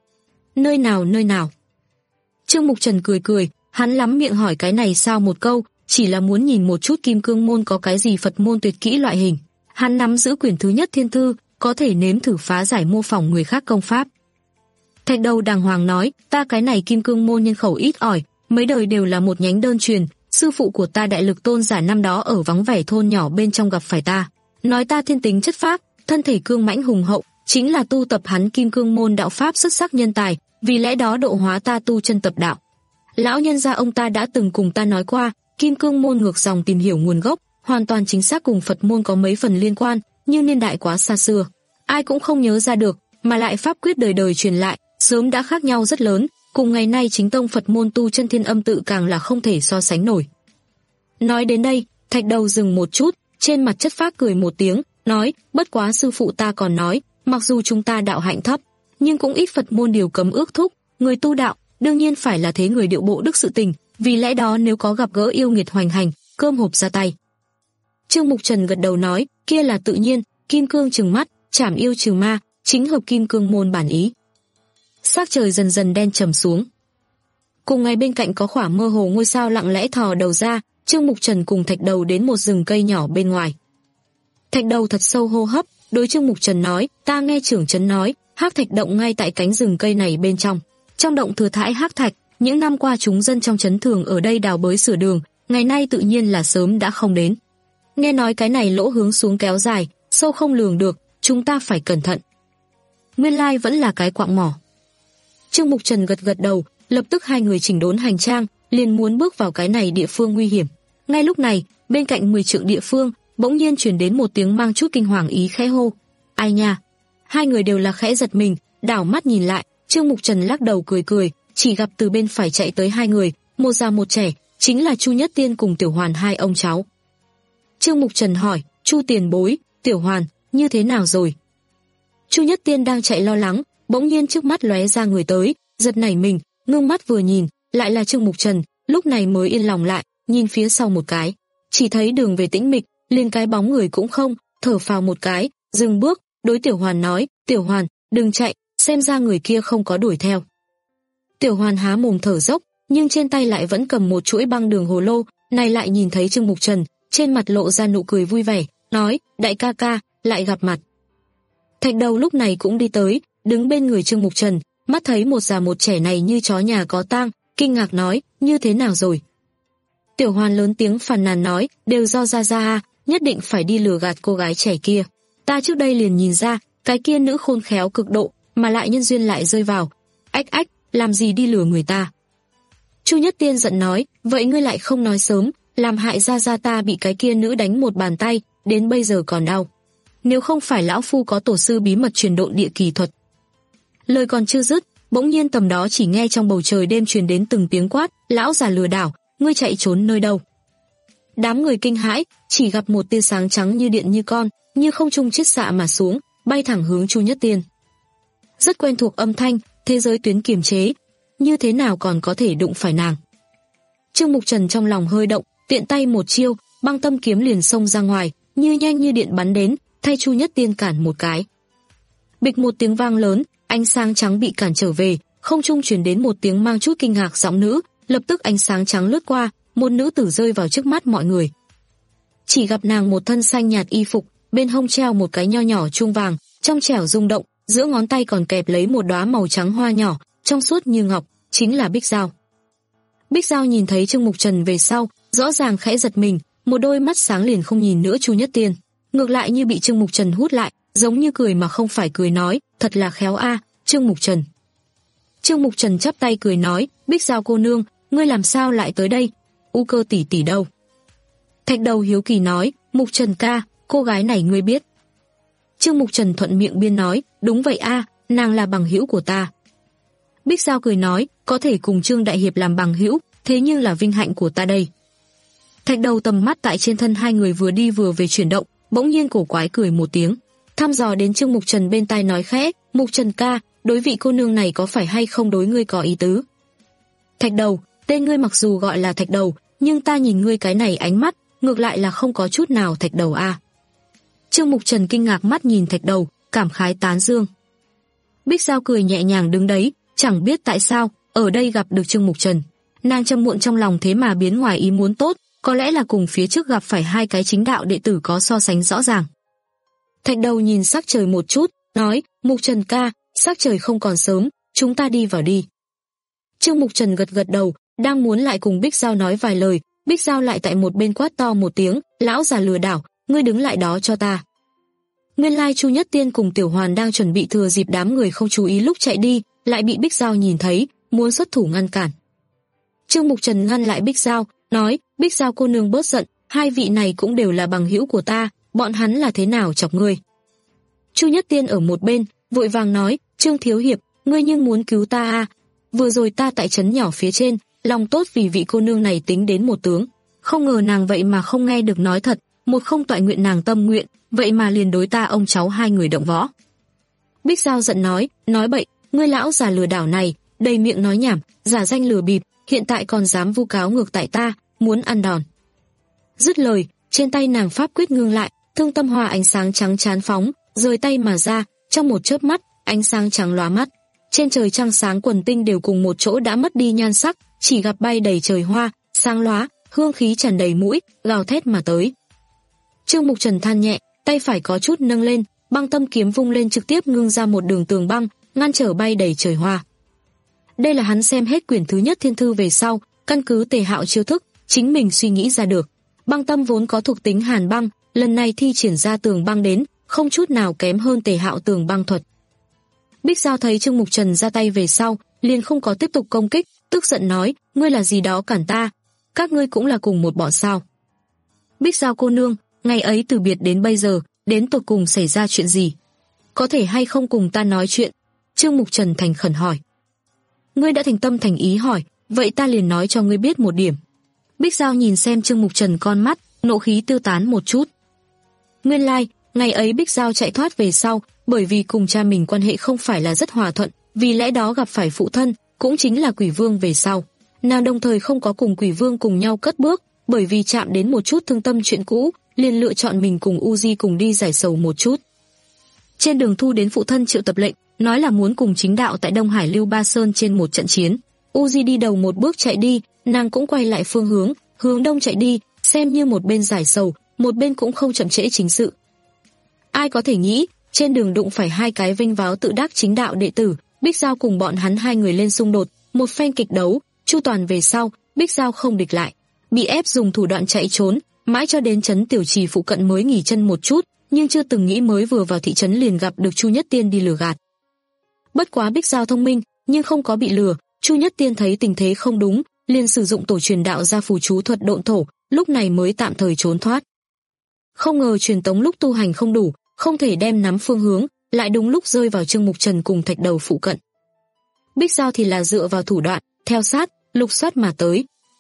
B: Nơi nào nơi nào? Trương Mục Trần cười cười, hắn lắm miệng hỏi cái này sao một câu, chỉ là muốn nhìn một chút Kim Cương môn có cái gì Phật môn tuyệt kỹ loại hình. Hắn nắm giữ quyển thứ nhất thiên thư, có thể nếm thử phá giải mô phỏng người khác công pháp. Thạch Đầu đàng hoàng nói, ta cái này Kim Cương môn nhân khẩu ít ỏi, mấy đời đều là một nhánh đơn truyền, sư phụ của ta Đại Lực Tôn giả năm đó ở vắng vẻ thôn nhỏ bên trong gặp phải ta, nói ta thiên tính chất phác, thân thể cương mãnh hùng hậu, chính là tu tập hắn Kim Cương môn đạo pháp xuất sắc nhân tài, vì lẽ đó độ hóa ta tu chân tập đạo. Lão nhân gia ông ta đã từng cùng ta nói qua, Kim Cương môn ngược dòng tìm hiểu nguồn gốc, hoàn toàn chính xác cùng Phật môn có mấy phần liên quan, nhưng niên đại quá xa xưa, ai cũng không nhớ ra được, mà lại pháp quyết đời đời truyền lại, sớm đã khác nhau rất lớn, cùng ngày nay chính tông Phật môn tu chân Thiên Âm tự càng là không thể so sánh nổi. Nói đến đây, Thạch Đầu dừng một chút, trên mặt chất phác cười một tiếng, nói, bất quá sư phụ ta còn nói, mặc dù chúng ta đạo hạnh thấp, nhưng cũng ít Phật môn điều cấm ước thúc, người tu đạo, đương nhiên phải là thế người điệu bộ đức sự tình, vì lẽ đó nếu có gặp gỡ yêu nghiệt hoành hành, cơm hộp ra tay. Trương Mục Trần gật đầu nói, kia là tự nhiên, kim cương trừng mắt, trảm yêu trừ ma, chính hợp Kim Cương môn bản ý. Sắc trời dần dần đen trầm xuống. Cùng ngày bên cạnh có khỏa mơ hồ ngôi sao lặng lẽ thò đầu ra, Trương Mục Trần cùng Thạch Đầu đến một rừng cây nhỏ bên ngoài. Thạch Đầu thật sâu hô hấp, đối Trương Mục Trần nói, ta nghe trưởng trấn nói, Hắc Thạch Động ngay tại cánh rừng cây này bên trong. Trong động thừa thãi hắc thạch, những năm qua chúng dân trong trấn thường ở đây đào bới sửa đường, ngày nay tự nhiên là sớm đã không đến. Nghe nói cái này lỗ hướng xuống kéo dài, sâu không lường được, chúng ta phải cẩn thận. Nguyên lai vẫn là cái quạng mỏ. Trương Mục Trần gật gật đầu, lập tức hai người chỉnh đốn hành trang, liền muốn bước vào cái này địa phương nguy hiểm. Ngay lúc này, bên cạnh mười trượng địa phương, bỗng nhiên truyền đến một tiếng mang chút kinh hoàng ý khẽ hô. Ai nha? Hai người đều là khẽ giật mình, đảo mắt nhìn lại, Trương Mục Trần lắc đầu cười cười, chỉ gặp từ bên phải chạy tới hai người, một già một trẻ, chính là Chu Nhất Tiên cùng Tiểu Hoàn hai ông cháu. Trương Mục Trần hỏi, Chu tiền bối, Tiểu Hoàn, như thế nào rồi? Chu Nhất Tiên đang chạy lo lắng, bỗng nhiên trước mắt lóe ra người tới, giật nảy mình, ngưng mắt vừa nhìn, lại là Trương Mục Trần, lúc này mới yên lòng lại, nhìn phía sau một cái, chỉ thấy đường về tĩnh mịch, liền cái bóng người cũng không, thở phào một cái, dừng bước, đối Tiểu Hoàn nói, Tiểu Hoàn, đừng chạy, xem ra người kia không có đuổi theo. Tiểu Hoàn há mồm thở dốc, nhưng trên tay lại vẫn cầm một chuỗi băng đường hồ lô, này lại nhìn thấy Trương Mục Trần, trên mặt lộ ra nụ cười vui vẻ, nói, đại ca ca, lại gặp mặt. Thạch Đầu lúc này cũng đi tới, đứng bên người Trương Mục Trần, mắt thấy một già một trẻ này như chó nhà có tang, kinh ngạc nói, như thế nào rồi? Tiểu Hoàn lớn tiếng phàn nàn nói, đều do Gia Gia, nhất định phải đi lừa gạt cô gái trẻ kia. Ta trước đây liền nhìn ra, cái kia nữ khôn khéo cực độ, mà lại nhân duyên lại rơi vào. Ách ách, làm gì đi lừa người ta? Chu Nhất Tiên giận nói, vậy ngươi lại không nói sớm, làm hại Gia Gia ta bị cái kia nữ đánh một bàn tay, đến bây giờ còn đau. Nếu không phải lão phu có tổ sư bí mật truyền độn địa kỳ thuật. Lời còn chưa dứt, bỗng nhiên tầm đó chỉ nghe trong bầu trời đêm truyền đến từng tiếng quát, lão già lừa đảo, ngươi chạy trốn nơi đâu? Đám người kinh hãi, chỉ gặp một tia sáng trắng như điện như con, như không trung chiết xạ mà xuống, bay thẳng hướng Chu Nhất Tiên. Rất quen thuộc âm thanh, thế giới tuyến kiềm chế. như thế nào còn có thể đụng phải nàng. Trương Mục Trần trong lòng hơi động, tiện tay một chiêu, băng tâm kiếm liền xông ra ngoài, như nhanh như điện bắn đến, thay Chu Nhất Tiên cản một cái. Bịch một tiếng vang lớn, ánh sáng trắng bị cản trở về, không trung truyền đến một tiếng mang chút kinh ngạc giọng nữ, lập tức ánh sáng trắng lướt qua, một nữ tử rơi vào trước mắt mọi người. Chỉ gặp nàng một thân xanh nhạt y phục, bên hông treo một cái nho nhỏ chuông vàng, trong trẻo rung động, giữa ngón tay còn kẹp lấy một đóa màu trắng hoa nhỏ, trong suốt như ngọc, chính là Bích Giao. Bích Giao nhìn thấy Trương Mục Trần về sau, rõ ràng khẽ giật mình, một đôi mắt sáng liền không nhìn nữa Chu Nhất Tiên, ngược lại như bị Trương Mục Trần hút lại, giống như cười mà không phải cười nói, thật là khéo a, Trương Mục Trần. Trương Mục Trần chắp tay cười nói, Bích Giao cô nương, ngươi làm sao lại tới đây? U Cơ tỷ tỷ đâu? Thạch Đầu hiếu kỳ nói, Mục Trần ca, cô gái này ngươi biết? Trương Mục Trần thuận miệng biên nói, đúng vậy a, nàng là bằng hữu của ta. Bích Giao cười nói, có thể cùng Trương đại hiệp làm bằng hữu, thế nhưng là vinh hạnh của ta đây. Thạch Đầu tầm mắt tại trên thân hai người vừa đi vừa về chuyển động, bỗng nhiên cổ quái cười một tiếng, thăm dò đến Trương Mục Trần bên tai nói khẽ, Mục Trần ca, đối vị cô nương này có phải hay không đối ngươi có ý tứ? Thạch Đầu, tên ngươi mặc dù gọi là Thạch Đầu, nhưng ta nhìn ngươi cái này ánh mắt, ngược lại là không có chút nào Thạch Đầu a. Trương Mục Trần kinh ngạc mắt nhìn Thạch Đầu, cảm khái tán dương. Bích Giao cười nhẹ nhàng đứng đấy, chẳng biết tại sao, ở đây gặp được Trương Mục Trần. Nàng châm muộn trong lòng thế mà biến ngoài ý muốn tốt, có lẽ là cùng phía trước gặp phải hai cái chính đạo đệ tử có so sánh rõ ràng. Thạch Đầu nhìn sắc trời một chút, nói, Mục Trần ca, sắc trời không còn sớm, chúng ta đi vào đi. Trương Mục Trần gật gật đầu, đang muốn lại cùng Bích Giao nói vài lời, Bích Giao lại tại một bên quát to một tiếng, lão già lừa đảo, ngươi đứng lại đó cho ta. Nguyên lai Chu Nhất Tiên cùng Tiểu Hoàn đang chuẩn bị thừa dịp đám người không chú ý lúc chạy đi, lại bị Bích Giao nhìn thấy, muốn xuất thủ ngăn cản. Trương Mục Trần ngăn lại Bích Giao, nói, Bích Giao cô nương bớt giận, hai vị này cũng đều là bằng hữu của ta, bọn hắn là thế nào chọc ngươi? Chu Nhất Tiên ở một bên, vội vàng nói, Trương thiếu hiệp, ngươi nhưng muốn cứu ta à? Vừa rồi ta tại trấn nhỏ phía trên, lòng tốt vì vị cô nương này tính đến một tướng, không ngờ nàng vậy mà không nghe được nói thật, một không toại nguyện nàng tâm nguyện, vậy mà liền đối ta ông cháu hai người động võ. Bích Giao giận nói, nói bậy, ngươi lão già lừa đảo này, đầy miệng nói nhảm, giả danh lừa bịp, hiện tại còn dám vu cáo ngược tại ta, muốn ăn đòn. Dứt lời, trên tay nàng pháp quyết ngưng lại, thương tâm hoa ánh sáng trắng chán phóng, rời tay mà ra, trong một chớp mắt, ánh sáng trắng lóa mắt. Trên trời trăng sáng quần tinh đều cùng một chỗ đã mất đi nhan sắc, chỉ gặp bay đầy trời hoa, sáng lóa, hương khí tràn đầy mũi, gào thét mà tới. Trương Mục Trần than nhẹ, tay phải có chút nâng lên, băng tâm kiếm vung lên trực tiếp ngưng ra một đường tường băng, ngăn trở bay đầy trời hoa. Đây là hắn xem hết quyển thứ nhất thiên thư về sau, căn cứ Tề Hạo chiêu thức, chính mình suy nghĩ ra được. Băng tâm vốn có thuộc tính hàn băng, lần này thi triển ra tường băng đến, không chút nào kém hơn Tề Hạo tường băng thuật. Bích Giao thấy Trương Mục Trần ra tay về sau, liền không có tiếp tục công kích, tức giận nói, ngươi là gì đó cản ta, các ngươi cũng là cùng một bọn sao? Bích Giao cô nương, ngày ấy từ biệt đến bây giờ, đến tột cùng xảy ra chuyện gì? Có thể hay không cùng ta nói chuyện? Trương Mục Trần thành khẩn hỏi. Ngươi đã thành tâm thành ý hỏi, vậy ta liền nói cho ngươi biết một điểm. Bích Giao nhìn xem Trương Mục Trần con mắt, nộ khí tiêu tán một chút. Nguyên lai, like, ngày ấy Bích Giao chạy thoát về sau, bởi vì cùng cha mình quan hệ không phải là rất hòa thuận, vì lẽ đó gặp phải phụ thân, cũng chính là Quỷ Vương về sau. Nàng đồng thời không có cùng Quỷ Vương cùng nhau cất bước, bởi vì chạm đến một chút thương tâm chuyện cũ, liền lựa chọn mình cùng Uzi cùng đi giải sầu một chút. Trên đường thu đến phụ thân triệu tập lệnh, nói là muốn cùng chính đạo tại Đông Hải Lưu Ba Sơn trên một trận chiến. Uzi đi đầu một bước chạy đi, nàng cũng quay lại phương hướng, hướng đông chạy đi, xem như một bên giải sầu, một bên cũng không chậm trễ chính sự. Ai có thể nghĩ, trên đường đụng phải hai cái vinh váo tự đắc chính đạo đệ tử, Bích Giao cùng bọn hắn hai người lên xung đột, một phen kịch đấu, chu toàn về sau, Bích Giao không địch lại, bị ép dùng thủ đoạn chạy trốn, mãi cho đến trấn Tiểu Trì phụ cận mới nghỉ chân một chút, nhưng chưa từng nghĩ mới vừa vào thị trấn liền gặp được Chu Nhất Tiên đi lừa gạt. Bất quá Bích Giao thông minh, nhưng không có bị lừa, Chu Nhất Tiên thấy tình thế không đúng, liền sử dụng tổ truyền đạo ra phù chú thuật độn thổ, lúc này mới tạm thời trốn thoát. Không ngờ truyền tống lúc tu hành không đủ, không thể đem nắm phương hướng, lại đúng lúc rơi vào Trương Mục Trần cùng Thạch Đầu phụ cận. Bích Giao thì là dựa vào thủ đoạn, theo sát, lục soát mà tới.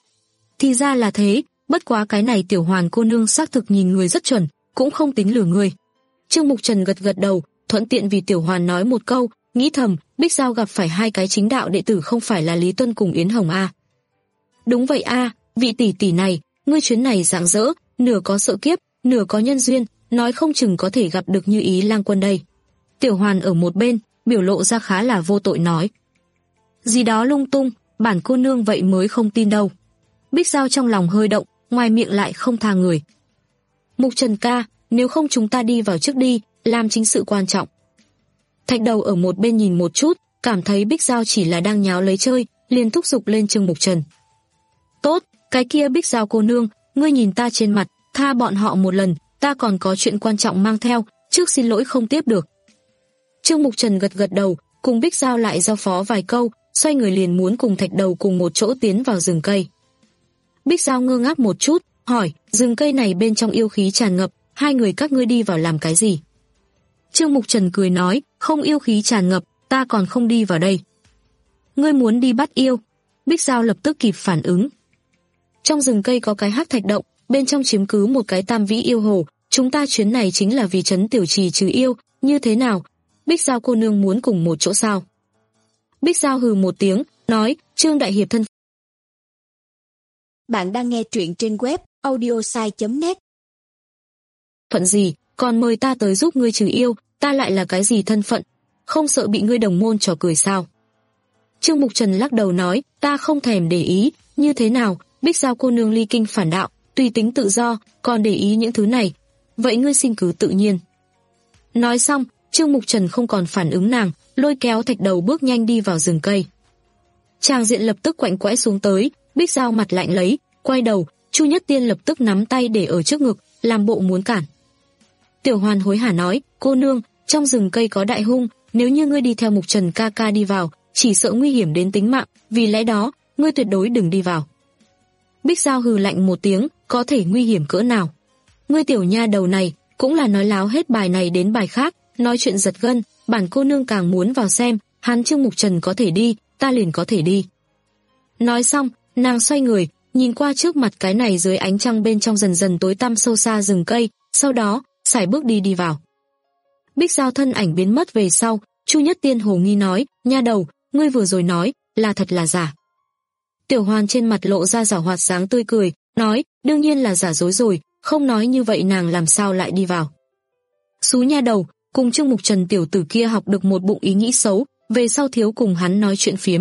B: Thì ra là thế, bất quá cái này Tiểu Hoàn cô nương xác thực nhìn người rất chuẩn, cũng không tính lừa người. Trương Mục Trần gật gật đầu, thuận tiện vì Tiểu Hoàn nói một câu, nghĩ thầm, Bích Giao gặp phải hai cái chính đạo đệ tử không phải là Lý Tuân cùng Yến Hồng a. Đúng vậy a, vị tỷ tỷ này, ngươi chuyến này rạng rỡ, nửa có sợ kiếp, nửa có nhân duyên, nói không chừng có thể gặp được Như Ý lang quân đây. Tiểu Hoàn ở một bên, biểu lộ ra khá là vô tội nói. Gì đó lung tung, bản cô nương vậy mới không tin đâu. Bích Giao trong lòng hơi động, ngoài miệng lại không tha người. Mục Trần ca, nếu không chúng ta đi vào trước đi, làm chính sự quan trọng. Thạch Đầu ở một bên nhìn một chút, cảm thấy Bích Giao chỉ là đang nháo lấy chơi, liền thúc giục lên Trương Mục Trần. Tốt, cái kia Bích Giao cô nương, ngươi nhìn ta trên mặt, tha bọn họ một lần, ta còn có chuyện quan trọng mang theo, trước xin lỗi không tiếp được. Trương Mục Trần gật gật đầu, cùng Bích Giao lại giao phó vài câu, xoay người liền muốn cùng Thạch Đầu cùng một chỗ tiến vào rừng cây. Bích Giao ngơ ngác một chút, hỏi, rừng cây này bên trong yêu khí tràn ngập, hai người các ngươi đi vào làm cái gì? Trương Mục Trần cười nói, không yêu khí tràn ngập, ta còn không đi vào đây. Ngươi muốn đi bắt yêu? Bích Giao lập tức kịp phản ứng. Trong rừng cây có cái hắc thạch động, bên trong chiếm cứ một cái tam vĩ yêu hồ, chúng ta chuyến này chính là vì trấn tiểu trì trừ yêu, như thế nào? Bích Giao cô nương muốn cùng một chỗ sao? Bích Giao hừ một tiếng, nói, Trương đại hiệp thân.
C: Bạn đang nghe truyện trên web audiosai chấm net.
B: Phận gì, còn mời ta tới giúp ngươi trừ yêu, ta lại là cái gì thân phận? Không sợ bị ngươi đồng môn trò cười sao? Trương Mục Trần lắc đầu nói, ta không thèm để ý, như thế nào, Bích Giao cô nương ly kinh phản đạo, tùy tính tự do, còn để ý những thứ này. Vậy ngươi xin cứ tự nhiên. Nói xong, Trương Mục Trần không còn phản ứng nàng, lôi kéo Thạch Đầu bước nhanh đi vào rừng cây. Tràng diện lập tức quạnh quẽ xuống tới, Bích Giao mặt lạnh lấy, quay đầu, Chu Nhất Tiên lập tức nắm tay để ở trước ngực, làm bộ muốn cản. Tiểu Hoàn hối hả nói, cô nương, trong rừng cây có đại hung, nếu như ngươi đi theo Mục Trần ca ca đi vào, chỉ sợ nguy hiểm đến tính mạng, vì lẽ đó, ngươi tuyệt đối đừng đi vào. Bích Giao hừ lạnh một tiếng, có thể nguy hiểm cỡ nào? Ngươi tiểu nha đầu này, cũng là nói láo hết bài này đến bài khác, nói chuyện giật gân, bản cô nương càng muốn vào xem, hắn Trương Mục Trần có thể đi, ta liền có thể đi. Nói xong, nàng xoay người, nhìn qua trước mặt cái này dưới ánh trăng bên trong dần dần tối tăm sâu xa rừng cây, sau đó, sải bước đi đi vào. Bích Giao thân ảnh biến mất về sau, Chu Nhất Tiên hồ nghi nói, nha đầu, ngươi vừa rồi nói, là thật là giả. Tiểu Hoàn trên mặt lộ ra giảo hoạt dáng tươi cười, nói, đương nhiên là giả dối rồi, không nói như vậy nàng làm sao lại đi vào. Xú nha đầu, cùng Trương Mục Trần tiểu tử kia học được một bụng ý nghĩ xấu, về sau thiếu cùng hắn nói chuyện phiếm.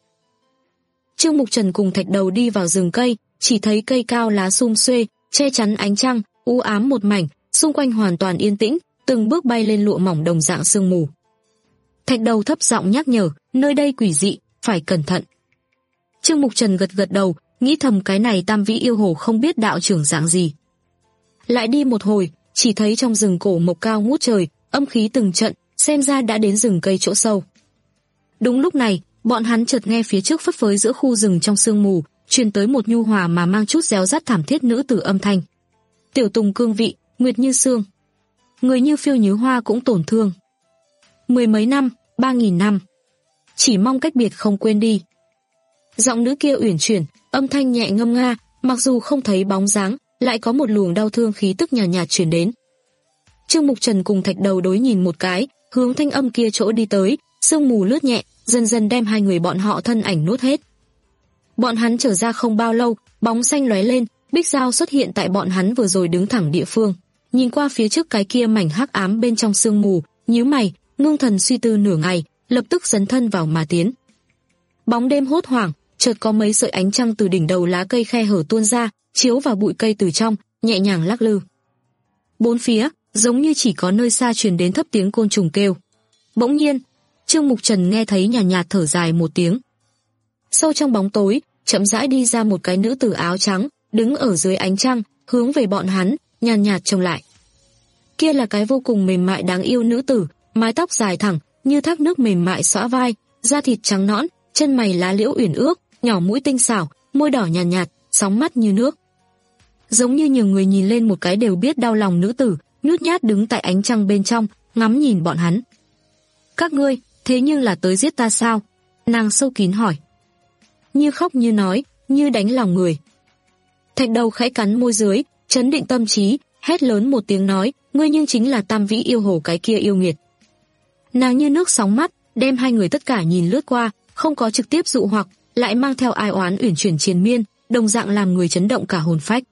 B: Trương Mục Trần cùng Thạch Đầu đi vào rừng cây, chỉ thấy cây cao lá sum xuê, che chắn ánh trăng, u ám một mảnh, xung quanh hoàn toàn yên tĩnh, từng bước bay lên lụa mỏng đồng dạng sương mù. Thạch Đầu thấp giọng nhắc nhở, nơi đây quỷ dị, phải cẩn thận. Trương Mục Trần gật gật đầu, nghĩ thầm cái này tam vĩ yêu hồ không biết đạo trưởng dạng gì. Lại đi một hồi, chỉ thấy trong rừng cổ mộc cao ngút trời, âm khí từng trận, xem ra đã đến rừng cây chỗ sâu. Đúng lúc này, bọn hắn chợt nghe phía trước phất phới giữa khu rừng trong sương mù, truyền tới một nhu hòa mà mang chút réo rắt thảm thiết nữ tử âm thanh. Tiểu Tùng cương vị, nguyệt như sương. Người như phiêu như hoa cũng tổn thương. Mười mấy năm, ba nghìn năm. Chỉ mong cách biệt không quên đi. Giọng nữ kia uyển chuyển, âm thanh nhẹ ngâm nga, mặc dù không thấy bóng dáng, lại có một luồng đau thương khí tức nhàn nhạt, nhạt truyền đến. Trương Mục Trần cùng Thạch Đầu đối nhìn một cái, hướng thanh âm kia chỗ đi tới, sương mù lướt nhẹ, dần dần đem hai người bọn họ thân ảnh nuốt hết. Bọn hắn trở ra không bao lâu, bóng xanh lóe lên, Bích Giao xuất hiện tại bọn hắn vừa rồi đứng thẳng địa phương, nhìn qua phía trước cái kia mảnh hắc ám bên trong sương mù, nhíu mày, ngưng thần suy tư nửa ngày, lập tức dấn thân vào mà tiến. Bóng đêm hốt hoảng, chợt có mấy sợi ánh trăng từ đỉnh đầu lá cây khe hở tuôn ra, chiếu vào bụi cây từ trong, nhẹ nhàng lắc lư. Bốn phía, giống như chỉ có nơi xa truyền đến thấp tiếng côn trùng kêu. Bỗng nhiên, Trương Mục Trần nghe thấy nhàn nhạt, nhạt thở dài một tiếng. Sâu trong bóng tối, chậm rãi đi ra một cái nữ tử áo trắng, đứng ở dưới ánh trăng, hướng về bọn hắn, nhàn nhạt, nhạt trông lại. Kia là cái vô cùng mềm mại đáng yêu nữ tử, mái tóc dài thẳng, như thác nước mềm mại xõa vai, da thịt trắng nõn, chân mày lá liễu uyển ước, nhỏ mũi tinh xảo, môi đỏ nhàn nhạt, nhạt, sóng mắt như nước. Giống như nhiều người nhìn lên một cái đều biết đau lòng nữ tử, nhút nhát đứng tại ánh trăng bên trong, ngắm nhìn bọn hắn. Các ngươi, thế nhưng là tới giết ta sao? Nàng sâu kín hỏi. Như khóc như nói, như đánh lòng người. Thạch Đầu khẽ cắn môi dưới, chấn định tâm trí, hét lớn một tiếng nói, ngươi nhưng chính là tam vĩ yêu hồ cái kia yêu nghiệt. Nàng như nước sóng mắt, đem hai người tất cả nhìn lướt qua, không có trực tiếp dụ hoặc, lại mang theo ai oán uyển chuyển triền miên, đồng dạng làm người chấn động cả hồn phách.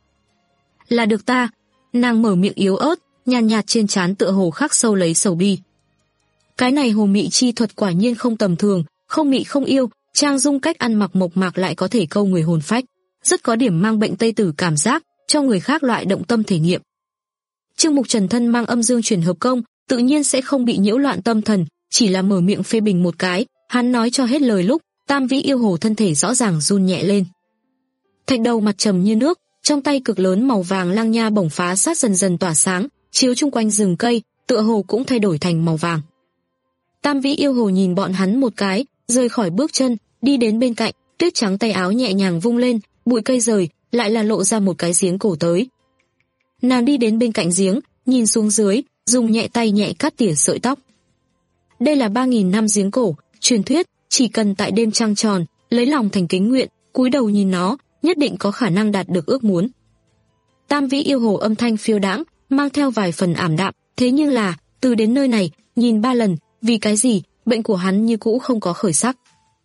B: Là được ta. Nàng mở miệng yếu ớt, nhàn nhạt, nhạt trên trán tựa hồ khắc sâu lấy sầu bi. Cái này hồ mị chi thuật quả nhiên không tầm thường, không mị không yêu, trang dung cách ăn mặc mộc mạc lại có thể câu người hồn phách, rất có điểm mang bệnh tây tử cảm giác, cho người khác loại động tâm thể nghiệm. Trương Mục Trần thân mang âm dương chuyển hợp công, tự nhiên sẽ không bị nhiễu loạn tâm thần, chỉ là mở miệng phê bình một cái, hắn nói cho hết lời lúc, Tam Vĩ yêu hồ thân thể rõ ràng run nhẹ lên. Thạch đầu mặt trầm như nước, trong tay cực lớn màu vàng lang nha bổng phá sát dần dần tỏa sáng, chiếu chung quanh rừng cây, tựa hồ cũng thay đổi thành màu vàng. Tam Vĩ yêu hồ nhìn bọn hắn một cái, rời khỏi bước chân, đi đến bên cạnh, tuyết trắng tay áo nhẹ nhàng vung lên, bụi cây rời, lại là lộ ra một cái giếng cổ tới. Nàng đi đến bên cạnh giếng, nhìn xuống dưới, dùng nhẹ tay nhẹ cắt tỉa sợi tóc. Đây là ba nghìn năm giếng cổ, truyền thuyết, chỉ cần tại đêm trăng tròn, lấy lòng thành kính nguyện, cúi đầu nhìn nó, nhất định có khả năng đạt được ước muốn. Tam Vĩ yêu hồ âm thanh phiêu đãng, mang theo vài phần ảm đạm, thế nhưng là, từ đến nơi này, nhìn ba lần, vì cái gì, bệnh của hắn như cũ không có khởi sắc.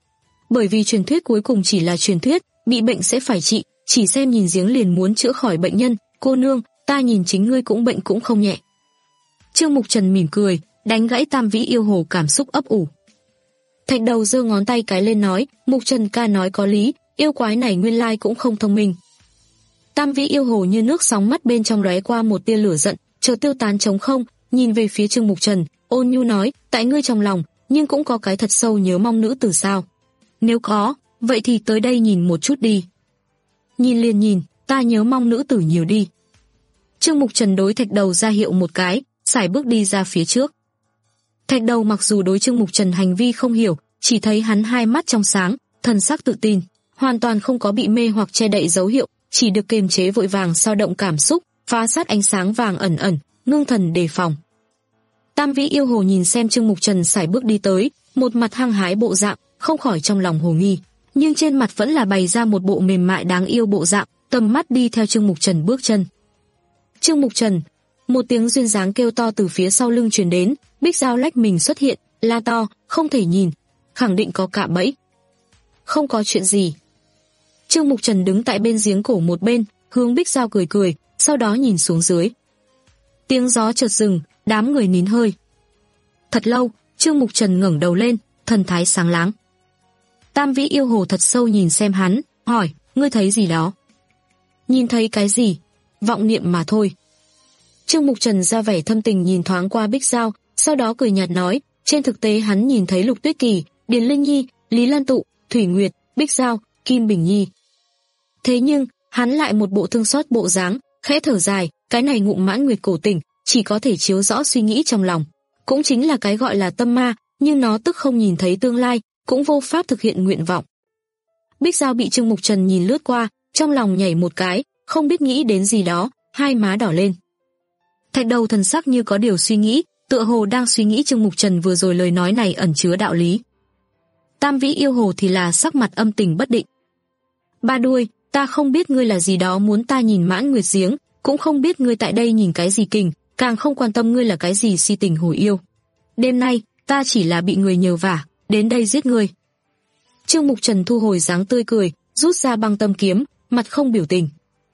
B: Bởi vì truyền thuyết cuối cùng chỉ là truyền thuyết, bị bệnh sẽ phải trị, chỉ xem nhìn giếng liền muốn chữa khỏi bệnh nhân, cô nương, ta nhìn chính ngươi cũng bệnh cũng không nhẹ. Trương Mục Trần mỉm cười, đánh gãy Tam Vĩ yêu hồ cảm xúc ấp ủ. Thạch đầu giơ ngón tay cái lên nói, Mục Trần ca nói có lý, yêu quái này nguyên lai cũng không thông minh. Tam Vĩ yêu hồ như nước sóng mắt bên trong lóe qua một tia lửa giận, chợt tiêu tán trống không, nhìn về phía Trương Mục Trần, ôn nhu nói, tại ngươi trong lòng, nhưng cũng có cái thật sâu nhớ mong nữ tử sao? Nếu có, vậy thì tới đây nhìn một chút đi. Nhìn liền nhìn, ta nhớ mong nữ tử nhiều đi. Trương Mục Trần đối Thạch đầu ra hiệu một cái, sải bước đi ra phía trước. Thạch đầu mặc dù đối Trương Mục Trần hành vi không hiểu, chỉ thấy hắn hai mắt trong sáng, thần sắc tự tin, hoàn toàn không có bị mê hoặc che đậy dấu hiệu, chỉ được kiềm chế vội vàng sao động cảm xúc, phá sát ánh sáng vàng ẩn ẩn, ngưng thần đề phòng. Tam Vĩ yêu hồ nhìn xem Trương Mục Trần sải bước đi tới, một mặt hăng hái bộ dạng, không khỏi trong lòng hồ nghi, nhưng trên mặt vẫn là bày ra một bộ mềm mại đáng yêu bộ dạng, tầm mắt đi theo Trương Mục Trần bước chân. Trương Mục Trần, một tiếng duyên dáng kêu to từ phía sau lưng truyền đến, Bích Giao lách mình xuất hiện, la to, không thể nhìn, khẳng định có cạm bẫy. Không có chuyện gì. Trương Mục Trần đứng tại bên giếng cổ một bên, hướng Bích Giao cười cười, sau đó nhìn xuống dưới. Tiếng gió chợt dừng, đám người nín hơi. Thật lâu, Trương Mục Trần ngẩng đầu lên, thần thái sáng láng. Tam Vĩ yêu hồ thật sâu nhìn xem hắn, hỏi, ngươi thấy gì đó? Nhìn thấy cái gì? Vọng niệm mà thôi. Trương Mục Trần ra vẻ thâm tình nhìn thoáng qua Bích Giao, sau đó cười nhạt nói, trên thực tế hắn nhìn thấy Lục Tuyết Kỳ, Điền Linh Nhi, Lý Lan Tụ, Thủy Nguyệt, Bích Giao, Kim Bình Nhi. Thế nhưng, hắn lại một bộ thương xót bộ dáng, khẽ thở dài, cái này ngụm mãn nguyệt cổ tình, chỉ có thể chiếu rõ suy nghĩ trong lòng. Cũng chính là cái gọi là tâm ma, nhưng nó tức không nhìn thấy tương lai, cũng vô pháp thực hiện nguyện vọng. Bích Giao bị Trương Mục Trần nhìn lướt qua, trong lòng nhảy một cái, không biết nghĩ đến gì đó, hai má đỏ lên. Thạch đầu thần sắc như có điều suy nghĩ, tựa hồ đang suy nghĩ Trương Mục Trần vừa rồi lời nói này ẩn chứa đạo lý. Tam Vĩ yêu hồ thì là sắc mặt âm tình bất định. Ba đuôi, ta không biết ngươi là gì đó muốn ta nhìn mãn nguyệt giếng, cũng không biết ngươi tại đây nhìn cái gì kình, càng không quan tâm ngươi là cái gì si tình hồi yêu. Đêm nay, ta chỉ là bị người nhờ vả, đến đây giết ngươi. Trương Mục Trần thu hồi dáng tươi cười, rút ra băng tâm kiếm, mặt không biểu tình.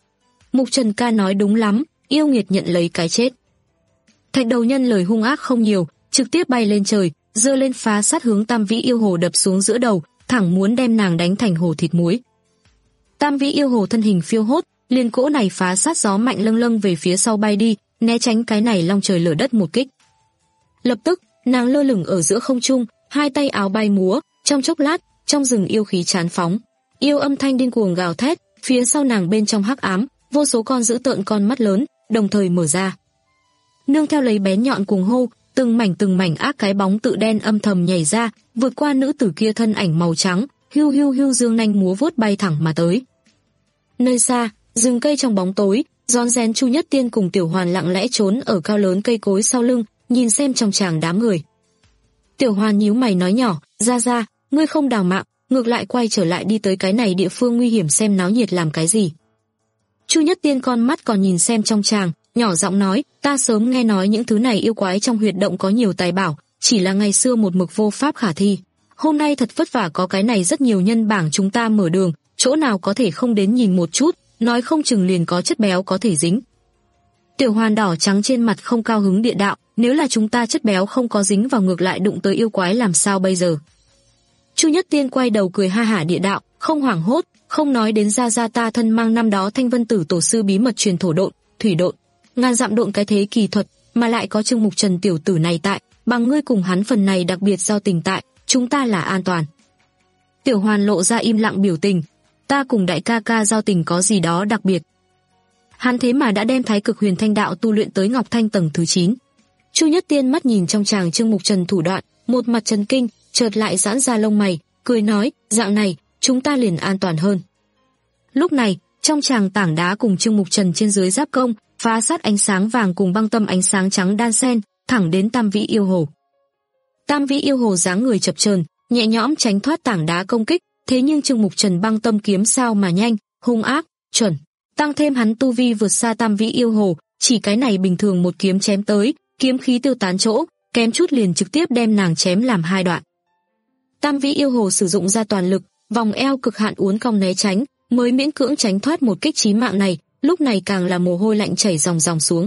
B: Mục Trần ca nói đúng lắm, yêu nghiệt nhận lấy cái chết. Thạch đầu nhân lời hung ác không nhiều, trực tiếp bay lên trời, giơ lên phá sát hướng Tam Vĩ yêu hồ đập xuống giữa đầu, thẳng muốn đem nàng đánh thành hồ thịt muối. Tam Vĩ yêu hồ thân hình phiêu hốt, liền cỗ này phá sát gió mạnh lâng lâng về phía sau bay đi, né tránh cái này long trời lở đất một kích. Lập tức, nàng lơ lửng ở giữa không trung, hai tay áo bay múa, trong chốc lát, trong rừng yêu khí chán phóng, yêu âm thanh điên cuồng gào thét, phía sau nàng bên trong hắc ám, vô số con dữ tợn con mắt lớn, đồng thời mở ra. Nương theo lấy bén nhọn cuồng hô, từng mảnh từng mảnh ác cái bóng tự đen âm thầm nhảy ra, vượt qua nữ tử kia thân ảnh màu trắng, hưu hưu hưu dương nanh múa vuốt bay thẳng mà tới. Nơi xa, rừng cây trong bóng tối, rón rén Chu Nhất Tiên cùng Tiểu Hoàn lặng lẽ trốn ở cao lớn cây cối sau lưng, nhìn xem trong tràng đám người. Tiểu Hoàn nhíu mày nói nhỏ, ra ra, ngươi không đào mạng, ngược lại quay trở lại đi tới cái này địa phương nguy hiểm xem náo nhiệt làm cái gì. Chu Nhất Tiên con mắt còn nhìn xem trong tràng, nhỏ giọng nói, ta sớm nghe nói những thứ này yêu quái trong huyệt động có nhiều tài bảo, chỉ là ngày xưa một mực vô pháp khả thi. Hôm nay thật vất vả có cái này rất nhiều nhân bảng chúng ta mở đường, chỗ nào có thể không đến nhìn một chút, nói không chừng liền có chất béo có thể dính. Tiểu Hoàn đỏ trắng trên mặt không cao hứng địa đạo, nếu là chúng ta chất béo không có dính vào ngược lại đụng tới yêu quái làm sao bây giờ? Chu Nhất Tiên quay đầu cười ha hả địa đạo, không hoảng hốt, không nói đến gia gia ta thân mang năm đó Thanh Vân Tử tổ sư bí mật truyền thổ độn, thủy độn, ngàn dặm độn cái thế kỳ thuật, mà lại có Trương Mục Trần tiểu tử này tại, bằng ngươi cùng hắn phần này đặc biệt giao tình tại, chúng ta là an toàn. Tiểu Hoàn lộ ra im lặng biểu tình, ta cùng đại ca ca giao tình có gì đó đặc biệt. Hắn thế mà đã đem Thái Cực Huyền Thanh đạo tu luyện tới Ngọc Thanh tầng thứ chín. Chu Nhất Tiên mắt nhìn trong chàng Trương Mục Trần thủ đoạn, một mặt chấn kinh, chợt lại giãn ra lông mày, cười nói, dạng này, chúng ta liền an toàn hơn. Lúc này, trong chàng tảng đá cùng Trương Mục Trần trên dưới giáp công, phá sát ánh sáng vàng cùng băng tâm ánh sáng trắng đan xen, thẳng đến Tam Vĩ Yêu Hồ. Tam Vĩ Yêu Hồ dáng người chập chờn, nhẹ nhõm tránh thoát tảng đá công kích, thế nhưng Trương Mục Trần băng tâm kiếm sao mà nhanh, hung ác, chuẩn, tăng thêm hắn tu vi vượt xa Tam Vĩ Yêu Hồ, chỉ cái này bình thường một kiếm chém tới, kiếm khí tiêu tán chỗ, kém chút liền trực tiếp đem nàng chém làm hai đoạn. Tam Vĩ Yêu Hồ sử dụng ra toàn lực, vòng eo cực hạn uốn cong né tránh, mới miễn cưỡng tránh thoát một kích chí mạng này, lúc này càng là mồ hôi lạnh chảy ròng ròng xuống.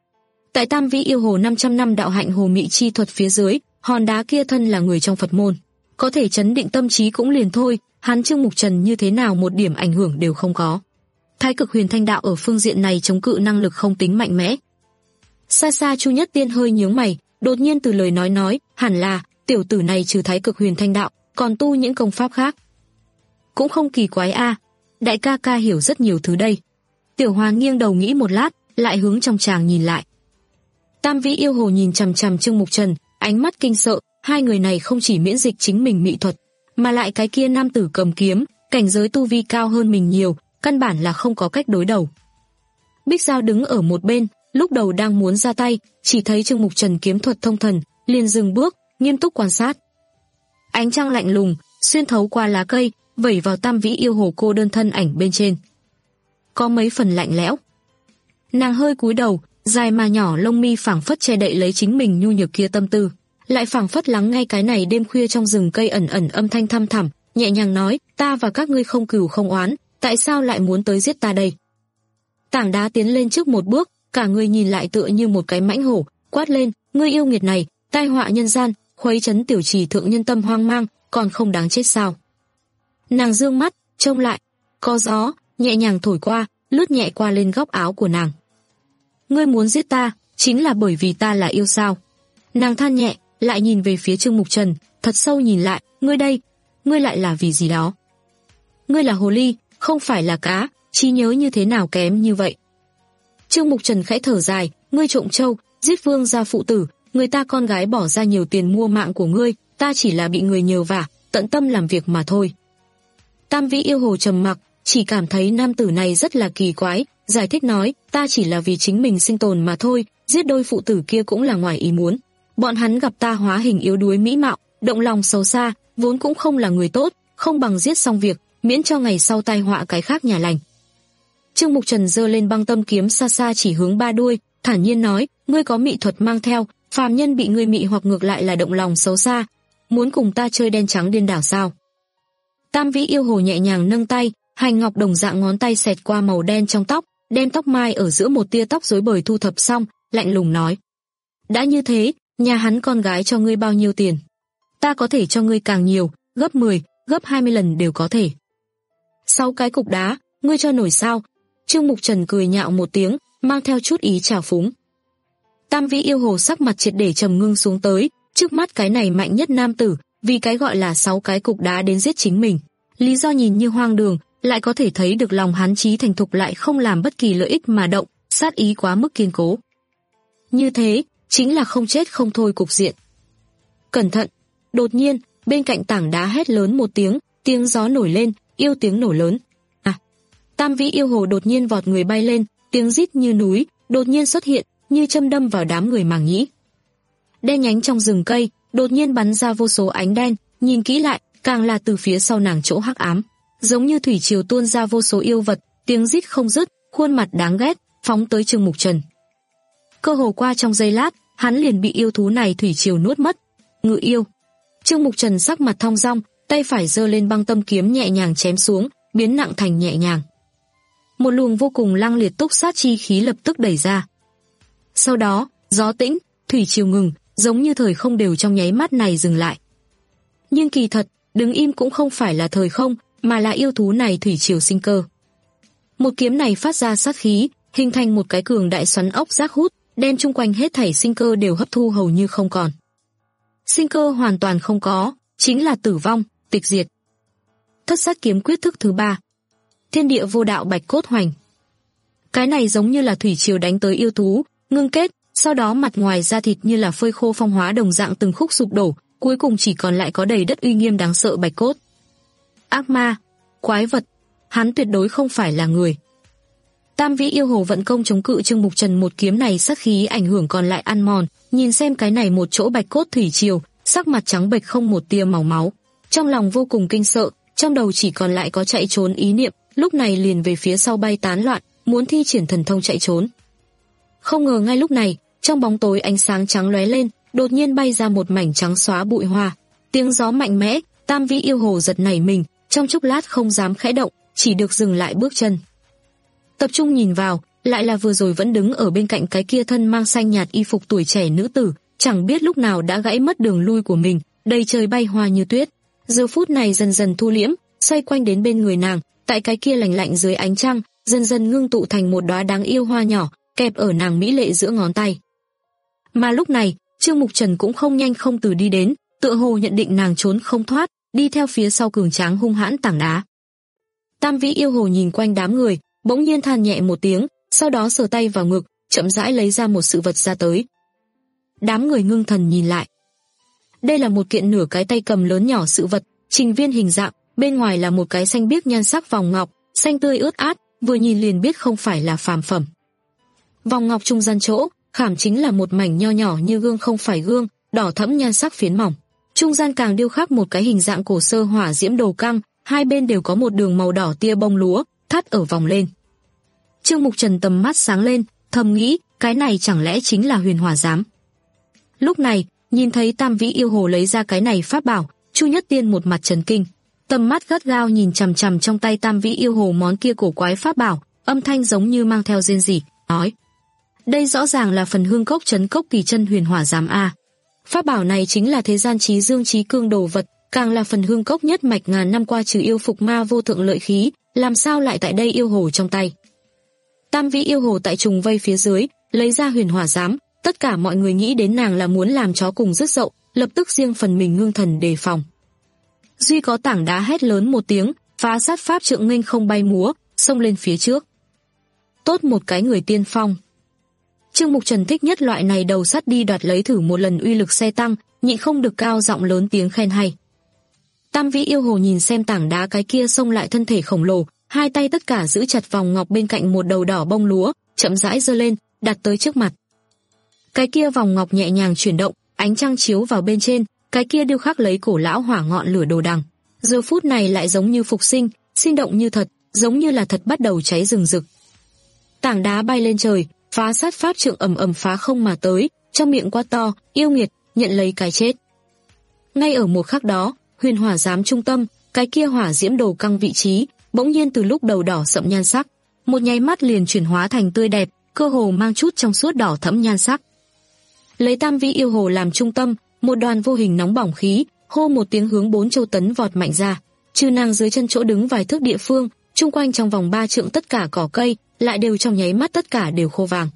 B: Tại Tam Vĩ Yêu Hồ năm trăm năm đạo hạnh hồ mị chi thuật phía dưới, hòn đá kia thân là người trong Phật môn, có thể chấn định tâm trí cũng liền thôi, hắn Trương Mục Trần như thế nào một điểm ảnh hưởng đều không có. Thái Cực Huyền Thanh đạo ở phương diện này chống cự năng lực không tính mạnh mẽ. Xa xa Chu Nhất Tiên hơi nhướng mày, đột nhiên từ lời nói nói, hẳn là tiểu tử này trừ Thái Cực Huyền Thanh đạo, còn tu những công pháp khác. Cũng không kỳ quái a, đại ca ca hiểu rất nhiều thứ đây. Tiểu Hoàn nghiêng đầu nghĩ một lát, lại hướng trong chàng nhìn lại. Tam Vĩ Yêu Hồ nhìn chằm chằm Trương Mục Trần, ánh mắt kinh sợ, hai người này không chỉ miễn dịch chính mình mỹ thuật, mà lại cái kia nam tử cầm kiếm, cảnh giới tu vi cao hơn mình nhiều, căn bản là không có cách đối đầu. Bích Giao đứng ở một bên, lúc đầu đang muốn ra tay, chỉ thấy Trương Mục Trần kiếm thuật thông thần, liền dừng bước, nghiêm túc quan sát. Ánh trăng lạnh lùng, xuyên thấu qua lá cây, vẩy vào Tam Vĩ Yêu Hồ cô đơn thân ảnh bên trên. Có mấy phần lạnh lẽo. Nàng hơi cúi đầu, dài mà nhỏ lông mi phảng phất che đậy lấy chính mình nhu nhược kia tâm tư, lại phảng phất lắng ngay cái này đêm khuya trong rừng cây ẩn ẩn âm thanh thăm thẳm, nhẹ nhàng nói, ta và các ngươi không cừu không oán, tại sao lại muốn tới giết ta đây? Tảng đá tiến lên trước một bước, cả người nhìn lại tựa như một cái mãnh hổ, quát lên, ngươi yêu nghiệt này, tai họa nhân gian, khuấy chấn tiểu trì thượng nhân tâm hoang mang, còn không đáng chết sao? Nàng dương mắt, trông lại, có gió nhẹ nhàng thổi qua, lướt nhẹ qua lên góc áo của nàng. Ngươi muốn giết ta, chính là bởi vì ta là yêu sao? Nàng than nhẹ, lại nhìn về phía Trương Mục Trần, thật sâu nhìn lại, ngươi đây, ngươi lại là vì gì đó? Ngươi là hồ ly, không phải là cá, trí nhớ như thế nào kém như vậy? Trương Mục Trần khẽ thở dài, ngươi trộm trâu, giết vương gia phụ tử, người ta con gái bỏ ra nhiều tiền mua mạng của ngươi, ta chỉ là bị người nhờ vả, tận tâm làm việc mà thôi. Tam Vĩ Yêu Hồ trầm mặc, chỉ cảm thấy nam tử này rất là kỳ quái, giải thích nói, ta chỉ là vì chính mình sinh tồn mà thôi, giết đôi phụ tử kia cũng là ngoài ý muốn. Bọn hắn gặp ta hóa hình yếu đuối mỹ mạo, động lòng xấu xa, vốn cũng không là người tốt, không bằng giết xong việc, miễn cho ngày sau tai họa cái khác nhà lành. Trương Mục Trần giơ lên băng tâm kiếm xa xa chỉ hướng ba đuôi, thản nhiên nói, ngươi có mị thuật mang theo, phàm nhân bị ngươi mị hoặc ngược lại là động lòng xấu xa, muốn cùng ta chơi đen trắng điên đảo sao? Tam Vĩ Yêu Hồ nhẹ nhàng nâng tay, hành ngọc đồng dạng ngón tay xẹt qua màu đen trong tóc, đem tóc mai ở giữa một tia tóc rối bời thu thập xong, lạnh lùng nói. Đã như thế, nhà hắn con gái cho ngươi bao nhiêu tiền? Ta có thể cho ngươi càng nhiều, gấp mười, gấp hai mươi lần đều có thể. Sáu cái cục đá, ngươi cho nổi sao? Trương Mục Trần cười nhạo một tiếng, mang theo chút ý trào phúng. Tam Vĩ Yêu Hồ sắc mặt triệt để trầm ngưng xuống tới, trước mắt cái này mạnh nhất nam tử, vì cái gọi là sáu cái cục đá đến giết chính mình. Lý do nhìn như hoang đường, lại có thể thấy được lòng hắn trí thành thục lại không làm bất kỳ lợi ích mà động, sát ý quá mức kiên cố. Như thế, chính là không chết không thôi cục diện. Cẩn thận! Đột nhiên, bên cạnh tảng đá hét lớn một tiếng, tiếng gió nổi lên, yêu tiếng nổ lớn. À! Tam Vĩ Yêu Hồ đột nhiên vọt người bay lên, tiếng rít như núi, đột nhiên xuất hiện, như châm đâm vào đám người màng nhĩ. Đen nhánh trong rừng cây, đột nhiên bắn ra vô số ánh đen, nhìn kỹ lại, càng là từ phía sau nàng chỗ hắc ám, giống như thủy triều tuôn ra vô số yêu vật, tiếng rít không dứt, khuôn mặt đáng ghét, phóng tới Trương Mục Trần. Cơ hồ qua trong giây lát, hắn liền bị yêu thú này thủy triều nuốt mất, ngự yêu. Trương Mục Trần sắc mặt thong dong, tay phải giơ lên băng tâm kiếm nhẹ nhàng chém xuống, biến nặng thành nhẹ nhàng. Một luồng vô cùng lăng liệt túc sát chi khí lập tức đẩy ra. Sau đó, gió tĩnh, thủy triều ngừng, giống như thời không đều trong nháy mắt này dừng lại. Nhưng kỳ thật, đứng im cũng không phải là thời không, mà là yêu thú này thủy triều sinh cơ. Một kiếm này phát ra sát khí, hình thành một cái cường đại xoắn ốc rác hút, đem chung quanh hết thảy sinh cơ đều hấp thu hầu như không còn. Sinh cơ hoàn toàn không có, chính là tử vong, tịch diệt. Thất sát kiếm quyết thức thứ ba. Thiên địa vô đạo bạch cốt hoành. Cái này giống như là thủy triều đánh tới yêu thú, ngưng kết, sau đó mặt ngoài da thịt như là phơi khô phong hóa đồng dạng từng khúc sụp đổ, cuối cùng chỉ còn lại có đầy đất uy nghiêm đáng sợ bạch cốt. Ác ma, quái vật, hắn tuyệt đối không phải là người. Tam Vĩ yêu hồ vận công chống cự Trương Mục Trần một kiếm này, sát khí ảnh hưởng còn lại ăn mòn, nhìn xem cái này một chỗ bạch cốt thủy triều, sắc mặt trắng bệch không một tia màu máu, trong lòng vô cùng kinh sợ, trong đầu chỉ còn lại có chạy trốn ý niệm, lúc này liền về phía sau bay tán loạn, muốn thi triển thần thông chạy trốn. Không ngờ ngay lúc này, trong bóng tối ánh sáng trắng lóe lên, đột nhiên bay ra một mảnh trắng xóa bụi hoa. Tiếng gió mạnh mẽ, Tam Vĩ yêu hồ giật nảy mình, trong chốc lát không dám khẽ động, chỉ được dừng lại bước chân. Tập trung nhìn vào, lại là vừa rồi vẫn đứng ở bên cạnh cái kia thân mang xanh nhạt y phục tuổi trẻ nữ tử, chẳng biết lúc nào đã gãy mất đường lui của mình, đầy trời bay hoa như tuyết. Giờ phút này dần dần thu liễm, xoay quanh đến bên người nàng, tại cái kia lạnh lạnh dưới ánh trăng, dần dần ngưng tụ thành một đóa đáng yêu hoa nhỏ, kẹp ở nàng mỹ lệ giữa ngón tay. Mà lúc này, Trương Mục Trần cũng không nhanh không từ đi đến, tựa hồ nhận định nàng trốn không thoát, đi theo phía sau cường tráng hung hãn tảng đá. Tam Vĩ yêu hồ nhìn quanh đám người, bỗng nhiên than nhẹ một tiếng, sau đó sờ tay vào ngực, chậm rãi lấy ra một sự vật ra tới. Đám người ngưng thần nhìn lại. Đây là một kiện nửa cái tay cầm lớn nhỏ sự vật, trình viên hình dạng, bên ngoài là một cái xanh biếc nhan sắc vòng ngọc, xanh tươi ướt át, vừa nhìn liền biết không phải là phàm phẩm. Vòng ngọc trung gian chỗ, khảm chính là một mảnh nho nhỏ như gương không phải gương, đỏ thẫm nhan sắc phiến mỏng. Trung gian càng điêu khắc một cái hình dạng cổ sơ hỏa diễm đồ căng, hai bên đều có một đường màu đỏ tia bông lúa, thắt ở vòng lên. Trương Mục Trần tầm mắt sáng lên, thầm nghĩ, cái này chẳng lẽ chính là huyền hỏa giám. Lúc này, nhìn thấy Tam Vĩ yêu hồ lấy ra cái này pháp bảo, Chu Nhất Tiên một mặt chấn kinh, tầm mắt gắt gao nhìn chằm chằm trong tay Tam Vĩ yêu hồ món kia cổ quái pháp bảo, âm thanh giống như mang theo rên rỉ, nói: đây rõ ràng là phần hương cốc trấn cốc kỳ chân huyền hỏa giám a. Pháp bảo này chính là thế gian trí dương trí cương đồ vật, càng là phần hương cốc nhất mạch ngàn năm qua trừ yêu phục ma vô thượng lợi khí, làm sao lại tại đây yêu hồ trong tay. Tam Vĩ yêu hồ tại trùng vây phía dưới, lấy ra huyền hỏa giám, tất cả mọi người nghĩ đến nàng là muốn làm chó cùng rứt dậu, lập tức riêng phần mình ngưng thần đề phòng. Duy có tảng đá hét lớn một tiếng, phá sát pháp trượng nghênh không bay múa, xông lên phía trước. Tốt một cái người tiên phong. Trương Mục Trần thích nhất loại này đầu sắt đi đoạt lấy thử một lần uy lực xe tăng, nhịn không được cao giọng lớn tiếng khen hay. Tam Vĩ yêu hồ nhìn xem tảng đá cái kia xông lại thân thể khổng lồ, hai tay tất cả giữ chặt vòng ngọc bên cạnh một đầu đỏ bông lúa, chậm rãi giơ lên, đặt tới trước mặt. Cái kia vòng ngọc nhẹ nhàng chuyển động, ánh trăng chiếu vào bên trên, cái kia điêu khắc lấy cổ lão hỏa ngọn lửa đồ đằng. Giờ phút này lại giống như phục sinh, sinh động như thật, giống như là thật bắt đầu cháy rừng rực. Tảng đá bay lên trời, phá sát pháp trượng ầm ầm phá không mà tới, trong miệng quát to, yêu nghiệt, nhận lấy cái chết. Ngay ở một khắc đó, huyền hỏa giám trung tâm, cái kia hỏa diễm đồ căng vị trí, bỗng nhiên từ lúc đầu đỏ sậm nhan sắc, một nháy mắt liền chuyển hóa thành tươi đẹp, cơ hồ mang chút trong suốt đỏ thẫm nhan sắc. Lấy Tam Vĩ yêu hồ làm trung tâm, một đoàn vô hình nóng bỏng khí, hô một tiếng hướng bốn châu tấn vọt mạnh ra, trừ nàng dưới chân chỗ đứng vài thước địa phương, chung quanh trong vòng ba trượng tất cả cỏ cây, lại đều trong nháy mắt tất cả đều khô vàng.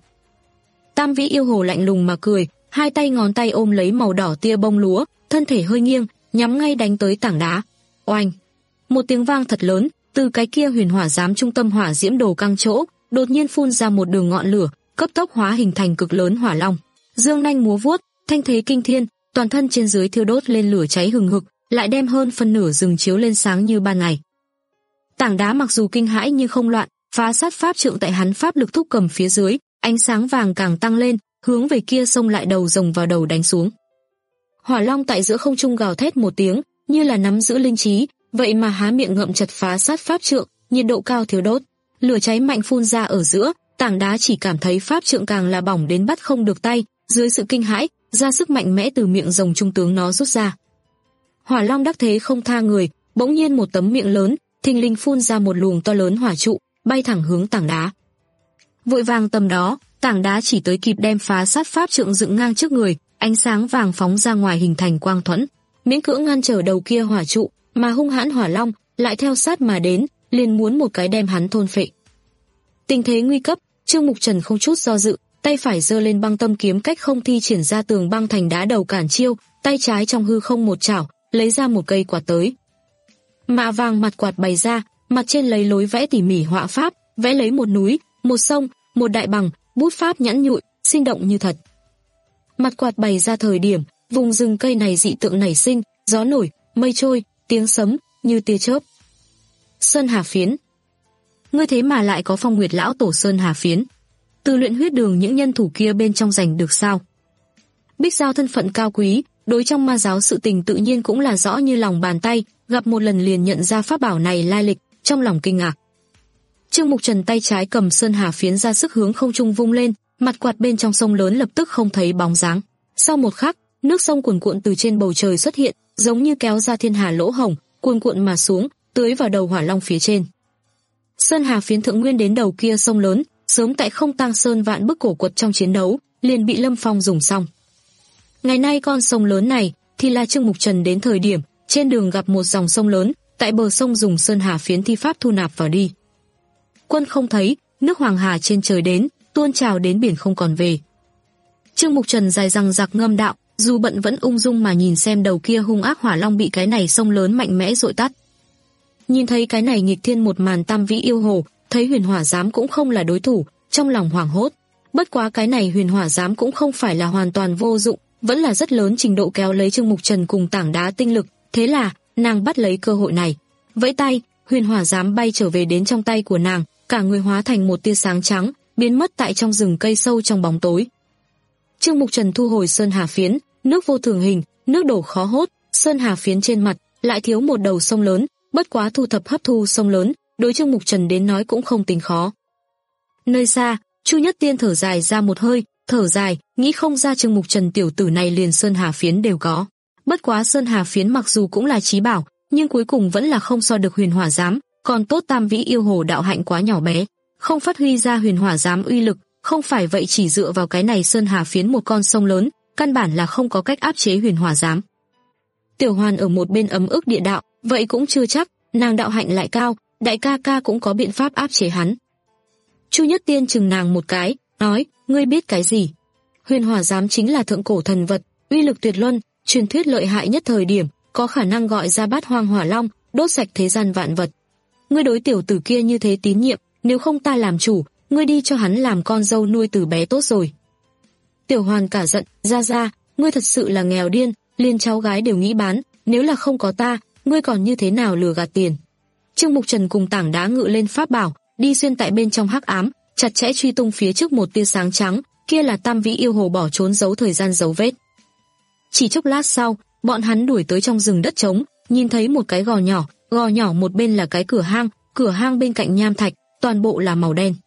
B: Tam Vĩ yêu hồ lạnh lùng mà cười, hai tay ngón tay ôm lấy màu đỏ tia bông lúa, thân thể hơi nghiêng, nhắm ngay đánh tới tảng đá. Oanh! Một tiếng vang thật lớn, từ cái kia huyền hỏa giám trung tâm hỏa diễm đồ căng chỗ, đột nhiên phun ra một đường ngọn lửa, cấp tốc hóa hình thành cực lớn hỏa long. Dương nanh múa vuốt, thanh thế kinh thiên, toàn thân trên dưới thiêu đốt lên lửa cháy hừng hực, lại đem hơn phân nửa rừng chiếu lên sáng như ban ngày. Tảng đá mặc dù kinh hãi nhưng không loạn, phá sát pháp trượng tại hắn pháp lực thúc cầm phía dưới, ánh sáng vàng càng tăng lên, hướng về kia xông lại đầu rồng vào đầu đánh xuống. Hỏa long tại giữa không trung gào thét một tiếng, như là nắm giữ linh trí, vậy mà há miệng ngậm chặt phá sát pháp trượng, nhiệt độ cao thiêu đốt, lửa cháy mạnh phun ra ở giữa, tảng đá chỉ cảm thấy pháp trượng càng là bỏng đến bắt không được tay, dưới sự kinh hãi, ra sức mạnh mẽ từ miệng rồng trung tướng nó rút ra. Hỏa long đắc thế không tha người, bỗng nhiên một tấm miệng lớn, thình lình phun ra một luồng to lớn hỏa trụ, bay thẳng hướng tảng đá. Vội vàng tầm đó, tảng đá chỉ tới kịp đem phá sát pháp trượng dựng ngang trước người, ánh sáng vàng phóng ra ngoài hình thành quang thuẫn, miễn cưỡng ngăn trở đầu kia hỏa trụ, mà hung hãn hỏa long lại theo sát mà đến, liền muốn một cái đem hắn thôn phệ. Tình thế nguy cấp, Trương Mục Trần không chút do dự, tay phải giơ lên băng tâm kiếm cách không thi triển ra tường băng thành đá đầu cản chiêu, tay trái trong hư không một chảo, lấy ra một cây quạt tới. Mạ vàng mặt quạt bày ra, mặt trên lấy lối vẽ tỉ mỉ họa pháp, vẽ lấy một núi, một sông, một đại bằng, bút pháp nhẵn nhụi, sinh động như thật. Mặt quạt bày ra thời điểm, vùng rừng cây này dị tượng nảy sinh, gió nổi, mây trôi, tiếng sấm như tia chớp. Sơn Hà Phiến. Ngươi thế mà lại có Phong Nguyệt lão tổ Sơn Hà Phiến. Từ luyện huyết đường những nhân thủ kia bên trong giành được sao? Bích Giao thân phận cao quý, đối trong ma giáo sự tình tự nhiên cũng là rõ như lòng bàn tay, gặp một lần liền nhận ra pháp bảo này lai lịch, trong lòng kinh ngạc. Trương Mục Trần tay trái cầm Sơn Hà Phiến ra sức hướng không trung vung lên, mặt quạt bên trong sông lớn lập tức không thấy bóng dáng. Sau một khắc, nước sông cuồn cuộn từ trên bầu trời xuất hiện, giống như kéo ra thiên hà lỗ hổng, cuồn cuộn mà xuống, tưới vào đầu hỏa long phía trên. Sơn Hà Phiến thượng nguyên đến đầu kia sông lớn, sớm tại không tang sơn vạn bức cổ quật trong chiến đấu, liền bị Lâm Phong dùng xong. Ngày nay con sông lớn này thì là Trương Mục Trần đến thời điểm trên đường gặp một dòng sông lớn, tại bờ sông dùng Sơn Hà Phiến thi pháp thu nạp vào đi. Quân không thấy, nước Hoàng Hà trên trời đến, tuôn trào đến biển không còn về. Trương Mục Trần dài răng giặc ngâm đạo, dù bận vẫn ung dung mà nhìn xem đầu kia hung ác hỏa long bị cái này sông lớn mạnh mẽ dội tắt. Nhìn thấy cái này nghịch thiên một màn tam vĩ yêu hồ, thấy Huyền Hỏa Giám cũng không là đối thủ, trong lòng hoảng hốt. Bất quá cái này Huyền Hỏa Giám cũng không phải là hoàn toàn vô dụng, vẫn là rất lớn trình độ kéo lấy Trương Mục Trần cùng tảng đá tinh lực, thế là nàng bắt lấy cơ hội này, vẫy tay, Huyền Hỏa Giám bay trở về đến trong tay của nàng, cả người hóa thành một tia sáng trắng, biến mất tại trong rừng cây sâu trong bóng tối. Trương Mục Trần thu hồi Sơn Hà Phiến, nước vô thường hình, nước đổ khó hốt, Sơn Hà Phiến trên mặt lại thiếu một đầu sông lớn, bất quá thu thập hấp thu sông lớn, đối Trương Mục Trần đến nói cũng không tính khó. Nơi xa, Chu Nhất Tiên thở dài ra một hơi, thở dài, nghĩ không ra Trương Mục Trần tiểu tử này liền Sơn Hà Phiến đều có. Bất quá Sơn Hà Phiến mặc dù cũng là chí bảo, nhưng cuối cùng vẫn là không so được Huyền Hỏa Giám, còn tốt tam vĩ yêu hồ đạo hạnh quá nhỏ bé, không phát huy ra Huyền Hỏa Giám uy lực, không phải vậy chỉ dựa vào cái này Sơn Hà Phiến một con sông lớn, căn bản là không có cách áp chế Huyền Hỏa Giám. Tiểu Hoàn ở một bên ấm ức địa đạo, vậy cũng chưa chắc, nàng đạo hạnh lại cao, đại ca ca cũng có biện pháp áp chế hắn. Chu Nhất Tiên chừng nàng một cái, nói, ngươi biết cái gì? Huyền Hỏa Giám chính là thượng cổ thần vật, uy lực tuyệt luân, truyền thuyết lợi hại nhất thời điểm, có khả năng gọi ra bát hoang hỏa long, đốt sạch thế gian vạn vật. Ngươi đối tiểu tử kia như thế tín nhiệm, nếu không ta làm chủ, ngươi đi cho hắn làm con dâu nuôi từ bé tốt rồi. Tiểu Hoàn cả giận, ra ra, ngươi thật sự là nghèo điên, liền cháu gái đều nghĩ bán, nếu là không có ta, ngươi còn như thế nào lừa gạt tiền. Trương Mục Trần cùng tảng đá ngự lên pháp bảo, đi xuyên tại bên trong hắc ám, chặt chẽ truy tung phía trước một tia sáng trắng, kia là tam vĩ yêu hồ bỏ trốn giấu thời gian dấu vết. Chỉ chốc lát sau, bọn hắn đuổi tới trong rừng đất trống, nhìn thấy một cái gò nhỏ, gò nhỏ một bên là cái cửa hang, cửa hang bên cạnh nham thạch, toàn bộ là màu đen.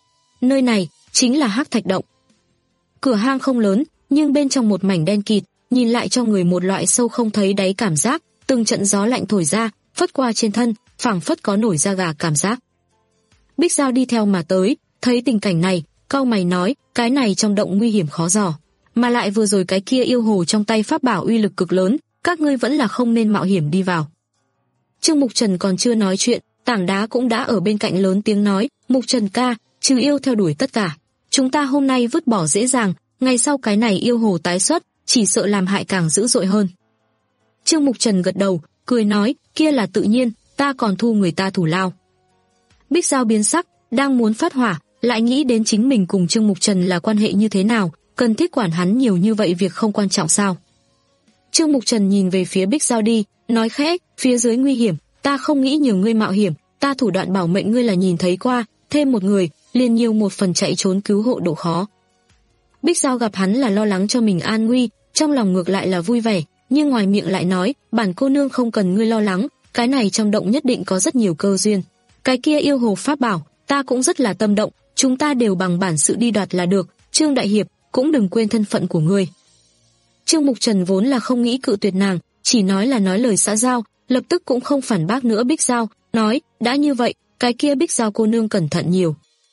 B: Nơi này chính là Hắc Thạch Động. Cửa hang không lớn, nhưng bên trong một mảnh đen kịt, nhìn lại cho người một loại sâu không thấy đáy cảm giác, từng trận gió lạnh thổi ra, phất qua trên thân, phảng phất có nổi da gà cảm giác. Bích Giao đi theo mà tới, thấy tình cảnh này, cau mày nói, cái này trong động nguy hiểm khó dò, mà lại vừa rồi cái kia yêu hồ trong tay pháp bảo uy lực cực lớn, các ngươi vẫn là không nên mạo hiểm đi vào. Trương Mục Trần còn chưa nói chuyện, tảng đá cũng đã ở bên cạnh lớn tiếng nói, Mục Trần ca, trừ yêu theo đuổi tất cả, chúng ta hôm nay vứt bỏ dễ dàng, ngày sau cái này yêu hồ tái xuất, chỉ sợ làm hại càng dữ dội hơn. Trương Mục Trần gật đầu, cười nói, kia là tự nhiên, ta còn thu người ta thủ lao. Bích Giao biến sắc, đang muốn phát hỏa, lại nghĩ đến chính mình cùng Trương Mục Trần là quan hệ như thế nào, cần thiết quản hắn nhiều như vậy việc không quan trọng sao. Trương Mục Trần nhìn về phía Bích Giao đi, nói khẽ, phía dưới nguy hiểm, ta không nghĩ nhiều ngươi mạo hiểm, ta thủ đoạn bảo mệnh ngươi là nhìn thấy qua, thêm một người, liền nhiều một phần chạy trốn cứu hộ độ khó. Bích Giao gặp hắn là lo lắng cho mình an nguy, trong lòng ngược lại là vui vẻ, nhưng ngoài miệng lại nói, bản cô nương không cần ngươi lo lắng, cái này trong động nhất định có rất nhiều cơ duyên. Cái kia yêu hồ pháp bảo, ta cũng rất là tâm động, chúng ta đều bằng bản sự đi đoạt là được, Trương đại hiệp, cũng đừng quên thân phận của ngươi. Trương Mục Trần vốn là không nghĩ cự tuyệt nàng, chỉ nói là nói lời xã giao, lập tức cũng không phản bác nữa Bích Giao, nói, đã như vậy, cái kia Bích Giao cô nương cẩn thận nhiều.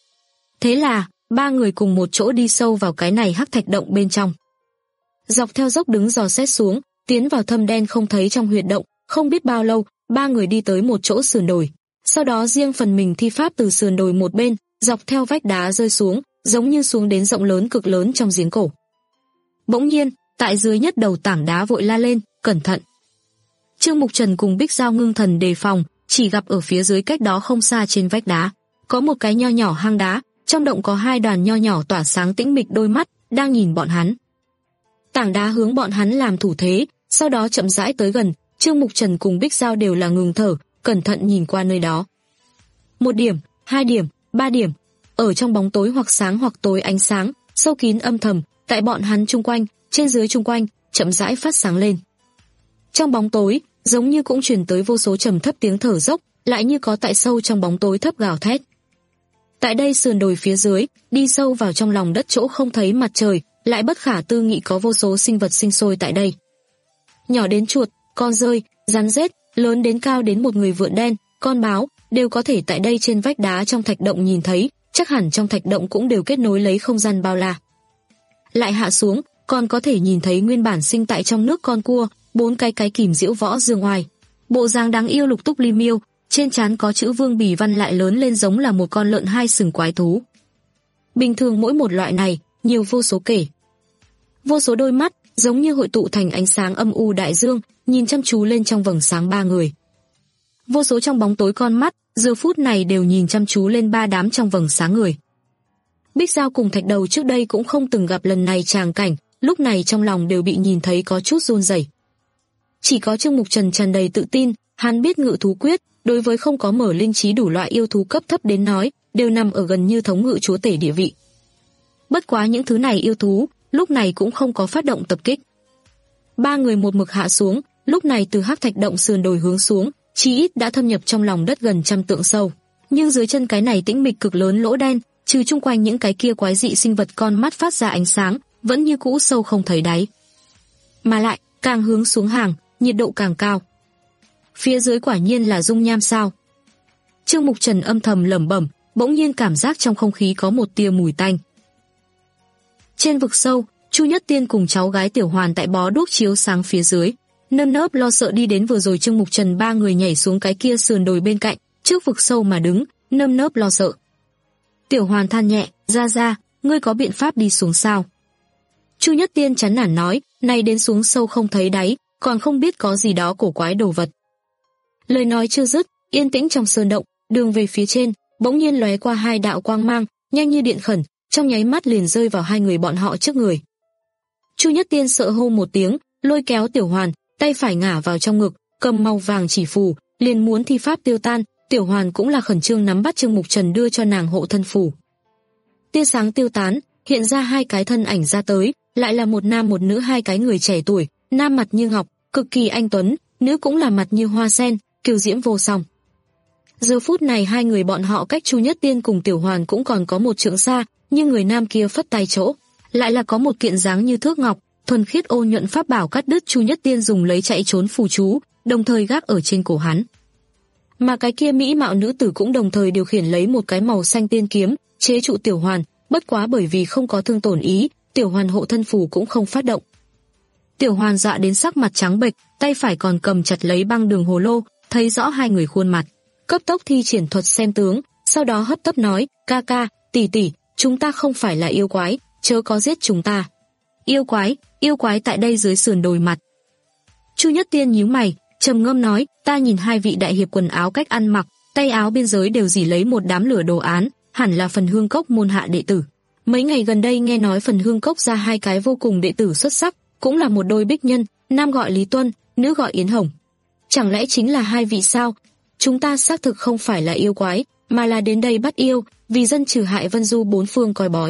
B: Thế là, ba người cùng một chỗ đi sâu vào cái này hắc thạch động bên trong. Dọc theo dốc đứng dò xét xuống, tiến vào thâm đen không thấy trong huyệt động, không biết bao lâu, ba người đi tới một chỗ sườn đồi. Sau đó riêng phần mình thi pháp từ sườn đồi một bên, dọc theo vách đá rơi xuống, giống như xuống đến rộng lớn cực lớn trong giếng cổ. Bỗng nhiên, tại dưới nhất đầu tảng đá vội la lên, cẩn thận. Trương Mục Trần cùng Bích Giao ngưng thần đề phòng, chỉ gặp ở phía dưới cách đó không xa trên vách đá, có một cái nho nhỏ hang đá, trong động có hai đoàn nho nhỏ tỏa sáng tĩnh mịch đôi mắt, đang nhìn bọn hắn. Tảng đá hướng bọn hắn làm thủ thế, sau đó chậm rãi tới gần, Trương Mục Trần cùng Bích Giao đều là ngừng thở, cẩn thận nhìn qua nơi đó. Một điểm, hai điểm, ba điểm, ở trong bóng tối hoặc sáng hoặc tối ánh sáng, sâu kín âm thầm, tại bọn hắn chung quanh, trên dưới chung quanh, chậm rãi phát sáng lên. Trong bóng tối, giống như cũng truyền tới vô số trầm thấp tiếng thở dốc, lại như có tại sâu trong bóng tối thấp gào thét. Tại đây sườn đồi phía dưới, đi sâu vào trong lòng đất chỗ không thấy mặt trời, lại bất khả tư nghị có vô số sinh vật sinh sôi tại đây. Nhỏ đến chuột, con rơi, rắn rết, lớn đến cao đến một người vượn đen, con báo, đều có thể tại đây trên vách đá trong thạch động nhìn thấy, chắc hẳn trong thạch động cũng đều kết nối lấy không gian bao la. Lại hạ xuống, còn có thể nhìn thấy nguyên bản sinh tại trong nước con cua, bốn cái cái kìm diễu võ dương ngoài. Bộ dáng đáng yêu lục túc li miêu, trên trán có chữ vương bì văn lại lớn lên giống là một con lợn hai sừng quái thú. Bình thường mỗi một loại này, nhiều vô số kể. Vô số đôi mắt, giống như hội tụ thành ánh sáng âm u đại dương, nhìn chăm chú lên trong vầng sáng ba người. Vô số trong bóng tối con mắt, giờ phút này đều nhìn chăm chú lên ba đám trong vầng sáng người. Bích Giao cùng Thạch Đầu trước đây cũng không từng gặp lần này tràng cảnh, lúc này trong lòng đều bị nhìn thấy có chút run rẩy. Chỉ có Trương Mục Trần tràn đầy tự tin, hắn biết ngự thú quyết, đối với không có mở linh trí đủ loại yêu thú cấp thấp đến nói, đều nằm ở gần như thống ngự chúa tể địa vị. Bất quá những thứ này yêu thú, lúc này cũng không có phát động tập kích. Ba người một mực hạ xuống, lúc này từ hắc thạch động sườn đồi hướng xuống, chí ít đã thâm nhập trong lòng đất gần trăm trượng sâu. Nhưng dưới chân cái này tĩnh mịch cực lớn lỗ đen, trừ chung quanh những cái kia quái dị sinh vật con mắt phát ra ánh sáng, vẫn như cũ sâu không thấy đáy. Mà lại, càng hướng xuống hàng, nhiệt độ càng cao. Phía dưới quả nhiên là dung nham sao. Trương Mục Trần âm thầm lẩm bẩm, bỗng nhiên cảm giác trong không khí có một tia mùi tanh. Trên vực sâu, Chu Nhất Tiên cùng cháu gái Tiểu Hoàn tại bó đuốc chiếu sáng phía dưới, nơm nớp lo sợ đi đến vừa rồi Trương Mục Trần ba người nhảy xuống cái kia sườn đồi bên cạnh, trước vực sâu mà đứng, nơm nớp lo sợ. Tiểu Hoàn than nhẹ, ra ra, ngươi có biện pháp đi xuống sao? Chu Nhất Tiên chán nản nói, này đến xuống sâu không thấy đáy, còn không biết có gì đó cổ quái đồ vật. Lời nói chưa dứt, yên tĩnh trong sơn động, đường về phía trên, bỗng nhiên lóe qua hai đạo quang mang, nhanh như điện khẩn, trong nháy mắt liền rơi vào hai người bọn họ trước người. Chu Nhất Tiên sợ hô một tiếng, lôi kéo Tiểu Hoàn, tay phải ngả vào trong ngực, cầm màu vàng chỉ phù, liền muốn thi pháp tiêu tan. Tiểu Hoàn cũng là khẩn trương nắm bắt Trương Mục Trần đưa cho nàng hộ thân phù. Tia sáng tiêu tán, hiện ra hai cái thân ảnh ra tới, lại là một nam một nữ, hai cái người trẻ tuổi, nam mặt như ngọc, cực kỳ anh tuấn, nữ cũng là mặt như hoa sen, kiều diễm vô song. Giờ phút này hai người bọn họ cách Chu Nhất Tiên cùng Tiểu Hoàn cũng còn có một trượng xa, nhưng người nam kia phất tay chỗ, lại là có một kiện dáng như thước ngọc, thuần khiết ô nhuận pháp bảo cắt đứt Chu Nhất Tiên dùng lấy chạy trốn phù chú, đồng thời gác ở trên cổ hắn. Mà cái kia mỹ mạo nữ tử cũng đồng thời điều khiển lấy một cái màu xanh tiên kiếm, chế trụ Tiểu Hoàn, bất quá bởi vì không có thương tổn ý, Tiểu Hoàn hộ thân phù cũng không phát động. Tiểu Hoàn dọa đến sắc mặt trắng bệch, tay phải còn cầm chặt lấy băng đường hồ lô, thấy rõ hai người khuôn mặt, cấp tốc thi triển thuật xem tướng, sau đó hấp tấp nói, ca ca, tỷ tỷ, chúng ta không phải là yêu quái, chớ có giết chúng ta. Yêu quái, yêu quái tại đây dưới sườn đồi mặt. Chu Nhất Tiên nhíu mày, trầm ngâm nói, ta nhìn hai vị đại hiệp quần áo cách ăn mặc, tay áo biên giới đều dỉ lấy một đám lửa đồ án, hẳn là Phần Hương Cốc môn hạ đệ tử. Mấy ngày gần đây nghe nói Phần Hương Cốc ra hai cái vô cùng đệ tử xuất sắc, cũng là một đôi bích nhân, nam gọi Lý Tuân, nữ gọi Yến Hồng. Chẳng lẽ chính là hai vị sao? Chúng ta xác thực không phải là yêu quái, mà là đến đây bắt yêu, vì dân trừ hại Vân Du bốn phương coi bói.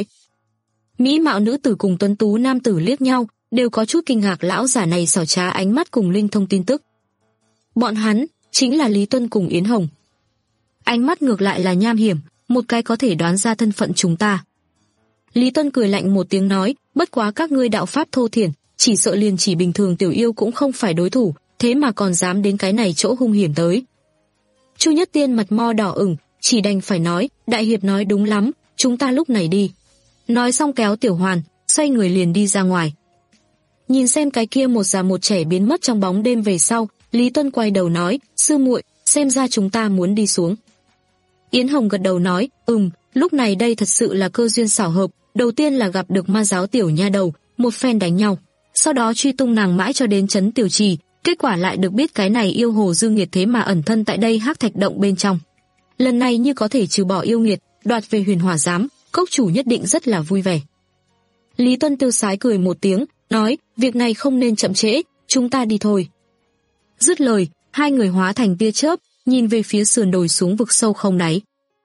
B: Mỹ mạo nữ tử cùng tuấn tú nam tử liếc nhau, đều có chút kinh ngạc lão giả này xảo trá ánh mắt cùng linh thông tin tức. Bọn hắn chính là Lý Tuân cùng Yến Hồng. Ánh mắt ngược lại là nham hiểm, một cái có thể đoán ra thân phận chúng ta. Lý Tuân cười lạnh một tiếng nói, bất quá các ngươi đạo pháp thô thiển, chỉ sợ liền chỉ bình thường tiểu yêu cũng không phải đối thủ, thế mà còn dám đến cái này chỗ hung hiểm tới. Chu Nhất Tiên mặt mo đỏ ửng, chỉ đành phải nói, đại hiệp nói đúng lắm, chúng ta lúc này đi. Nói xong kéo Tiểu Hoàn, xoay người liền đi ra ngoài. Nhìn xem cái kia một già một trẻ biến mất trong bóng đêm về sau, Lý Tuân quay đầu nói, sư muội, xem ra chúng ta muốn đi xuống. Yến Hồng gật đầu nói, ừm, lúc này đây thật sự là cơ duyên xảo hợp, đầu tiên là gặp được ma giáo tiểu nha đầu, một phen đánh nhau, sau đó truy tung nàng mãi cho đến trấn Tiểu Trì, kết quả lại được biết cái này yêu hồ dương nghiệt thế mà ẩn thân tại đây Hắc Thạch động bên trong. Lần này như có thể trừ bỏ yêu nghiệt, đoạt về Huyền Hỏa Giám, cốc chủ nhất định rất là vui vẻ. Lý Tuân tiêu sái cười một tiếng, nói, việc này không nên chậm trễ, chúng ta đi thôi. Dứt lời, hai người hóa thành tia chớp, nhìn về phía sườn đồi xuống vực sâu không đáy.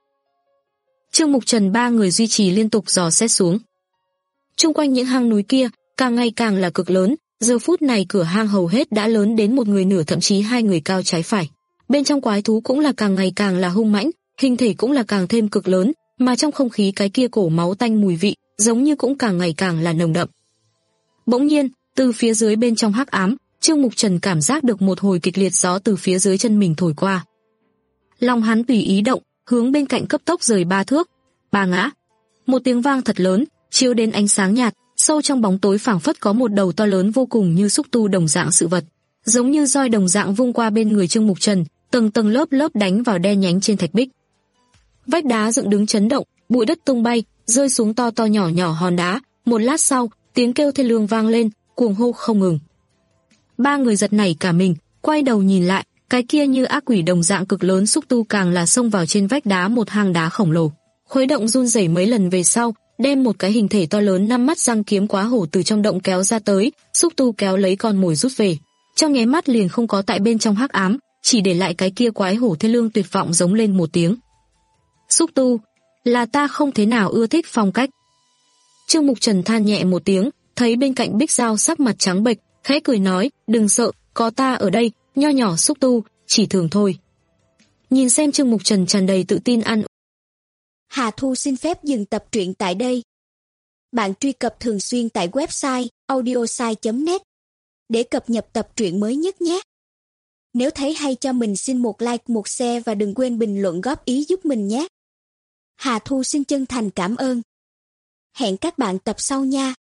B: Trương Mục Trần ba người duy trì liên tục dò xét xuống. Chung quanh những hang núi kia, càng ngày càng là cực lớn, giờ phút này cửa hang hầu hết đã lớn đến một người nửa thậm chí hai người cao trái phải. Bên trong quái thú cũng là càng ngày càng là hung mãnh, hình thể cũng là càng thêm cực lớn, mà trong không khí cái kia cổ máu tanh mùi vị, giống như cũng càng ngày càng là nồng đậm. Bỗng nhiên, từ phía dưới bên trong hắc ám, Trương Mục Trần cảm giác được một hồi kịch liệt gió từ phía dưới chân mình thổi qua. Lòng hắn tùy ý động, hướng bên cạnh cấp tốc rời ba thước, ba ngã. Một tiếng vang thật lớn, chiếu đến ánh sáng nhạt, sâu trong bóng tối phảng phất có một đầu to lớn vô cùng như xúc tu đồng dạng sự vật, giống như roi đồng dạng vung qua bên người Trương Mục Trần, tầng tầng lớp lớp đánh vào đen nhánh trên thạch bích. Vách đá dựng đứng chấn động, bụi đất tung bay, rơi xuống to to nhỏ nhỏ hòn đá, một lát sau, tiếng kêu thê lương vang lên, cuồng hô không ngừng. Ba người giật nảy cả mình, quay đầu nhìn lại, cái kia như ác quỷ đồng dạng cực lớn xúc tu càng là xông vào trên vách đá một hang đá khổng lồ, khuấy động run rẩy mấy lần về sau, đem một cái hình thể to lớn năm mắt răng kiếm quá hổ từ trong động kéo ra tới, xúc tu kéo lấy con mồi rút về. Trong nháy mắt liền không có tại bên trong hắc ám, chỉ để lại cái kia quái hổ thê lương tuyệt vọng giống lên một tiếng. Xúc tu, là ta không thế nào ưa thích phong cách. Trương Mục Trần than nhẹ một tiếng, thấy bên cạnh Bích Giao sắc mặt trắng bệch, khẽ cười nói, đừng sợ, có ta ở đây, nho nhỏ xúc tu, chỉ thường thôi. Nhìn xem Trương Mục Trần tràn đầy tự tin ăn.
C: Hà Thu xin phép dừng tập truyện tại đây. Bạn truy cập thường xuyên tại website audiosai chấm net để cập nhật tập truyện mới nhất nhé. Nếu thấy hay cho mình xin một like, một share và đừng quên bình luận góp ý giúp mình nhé. Hà Thu xin chân thành cảm ơn. Hẹn các bạn tập sau nha.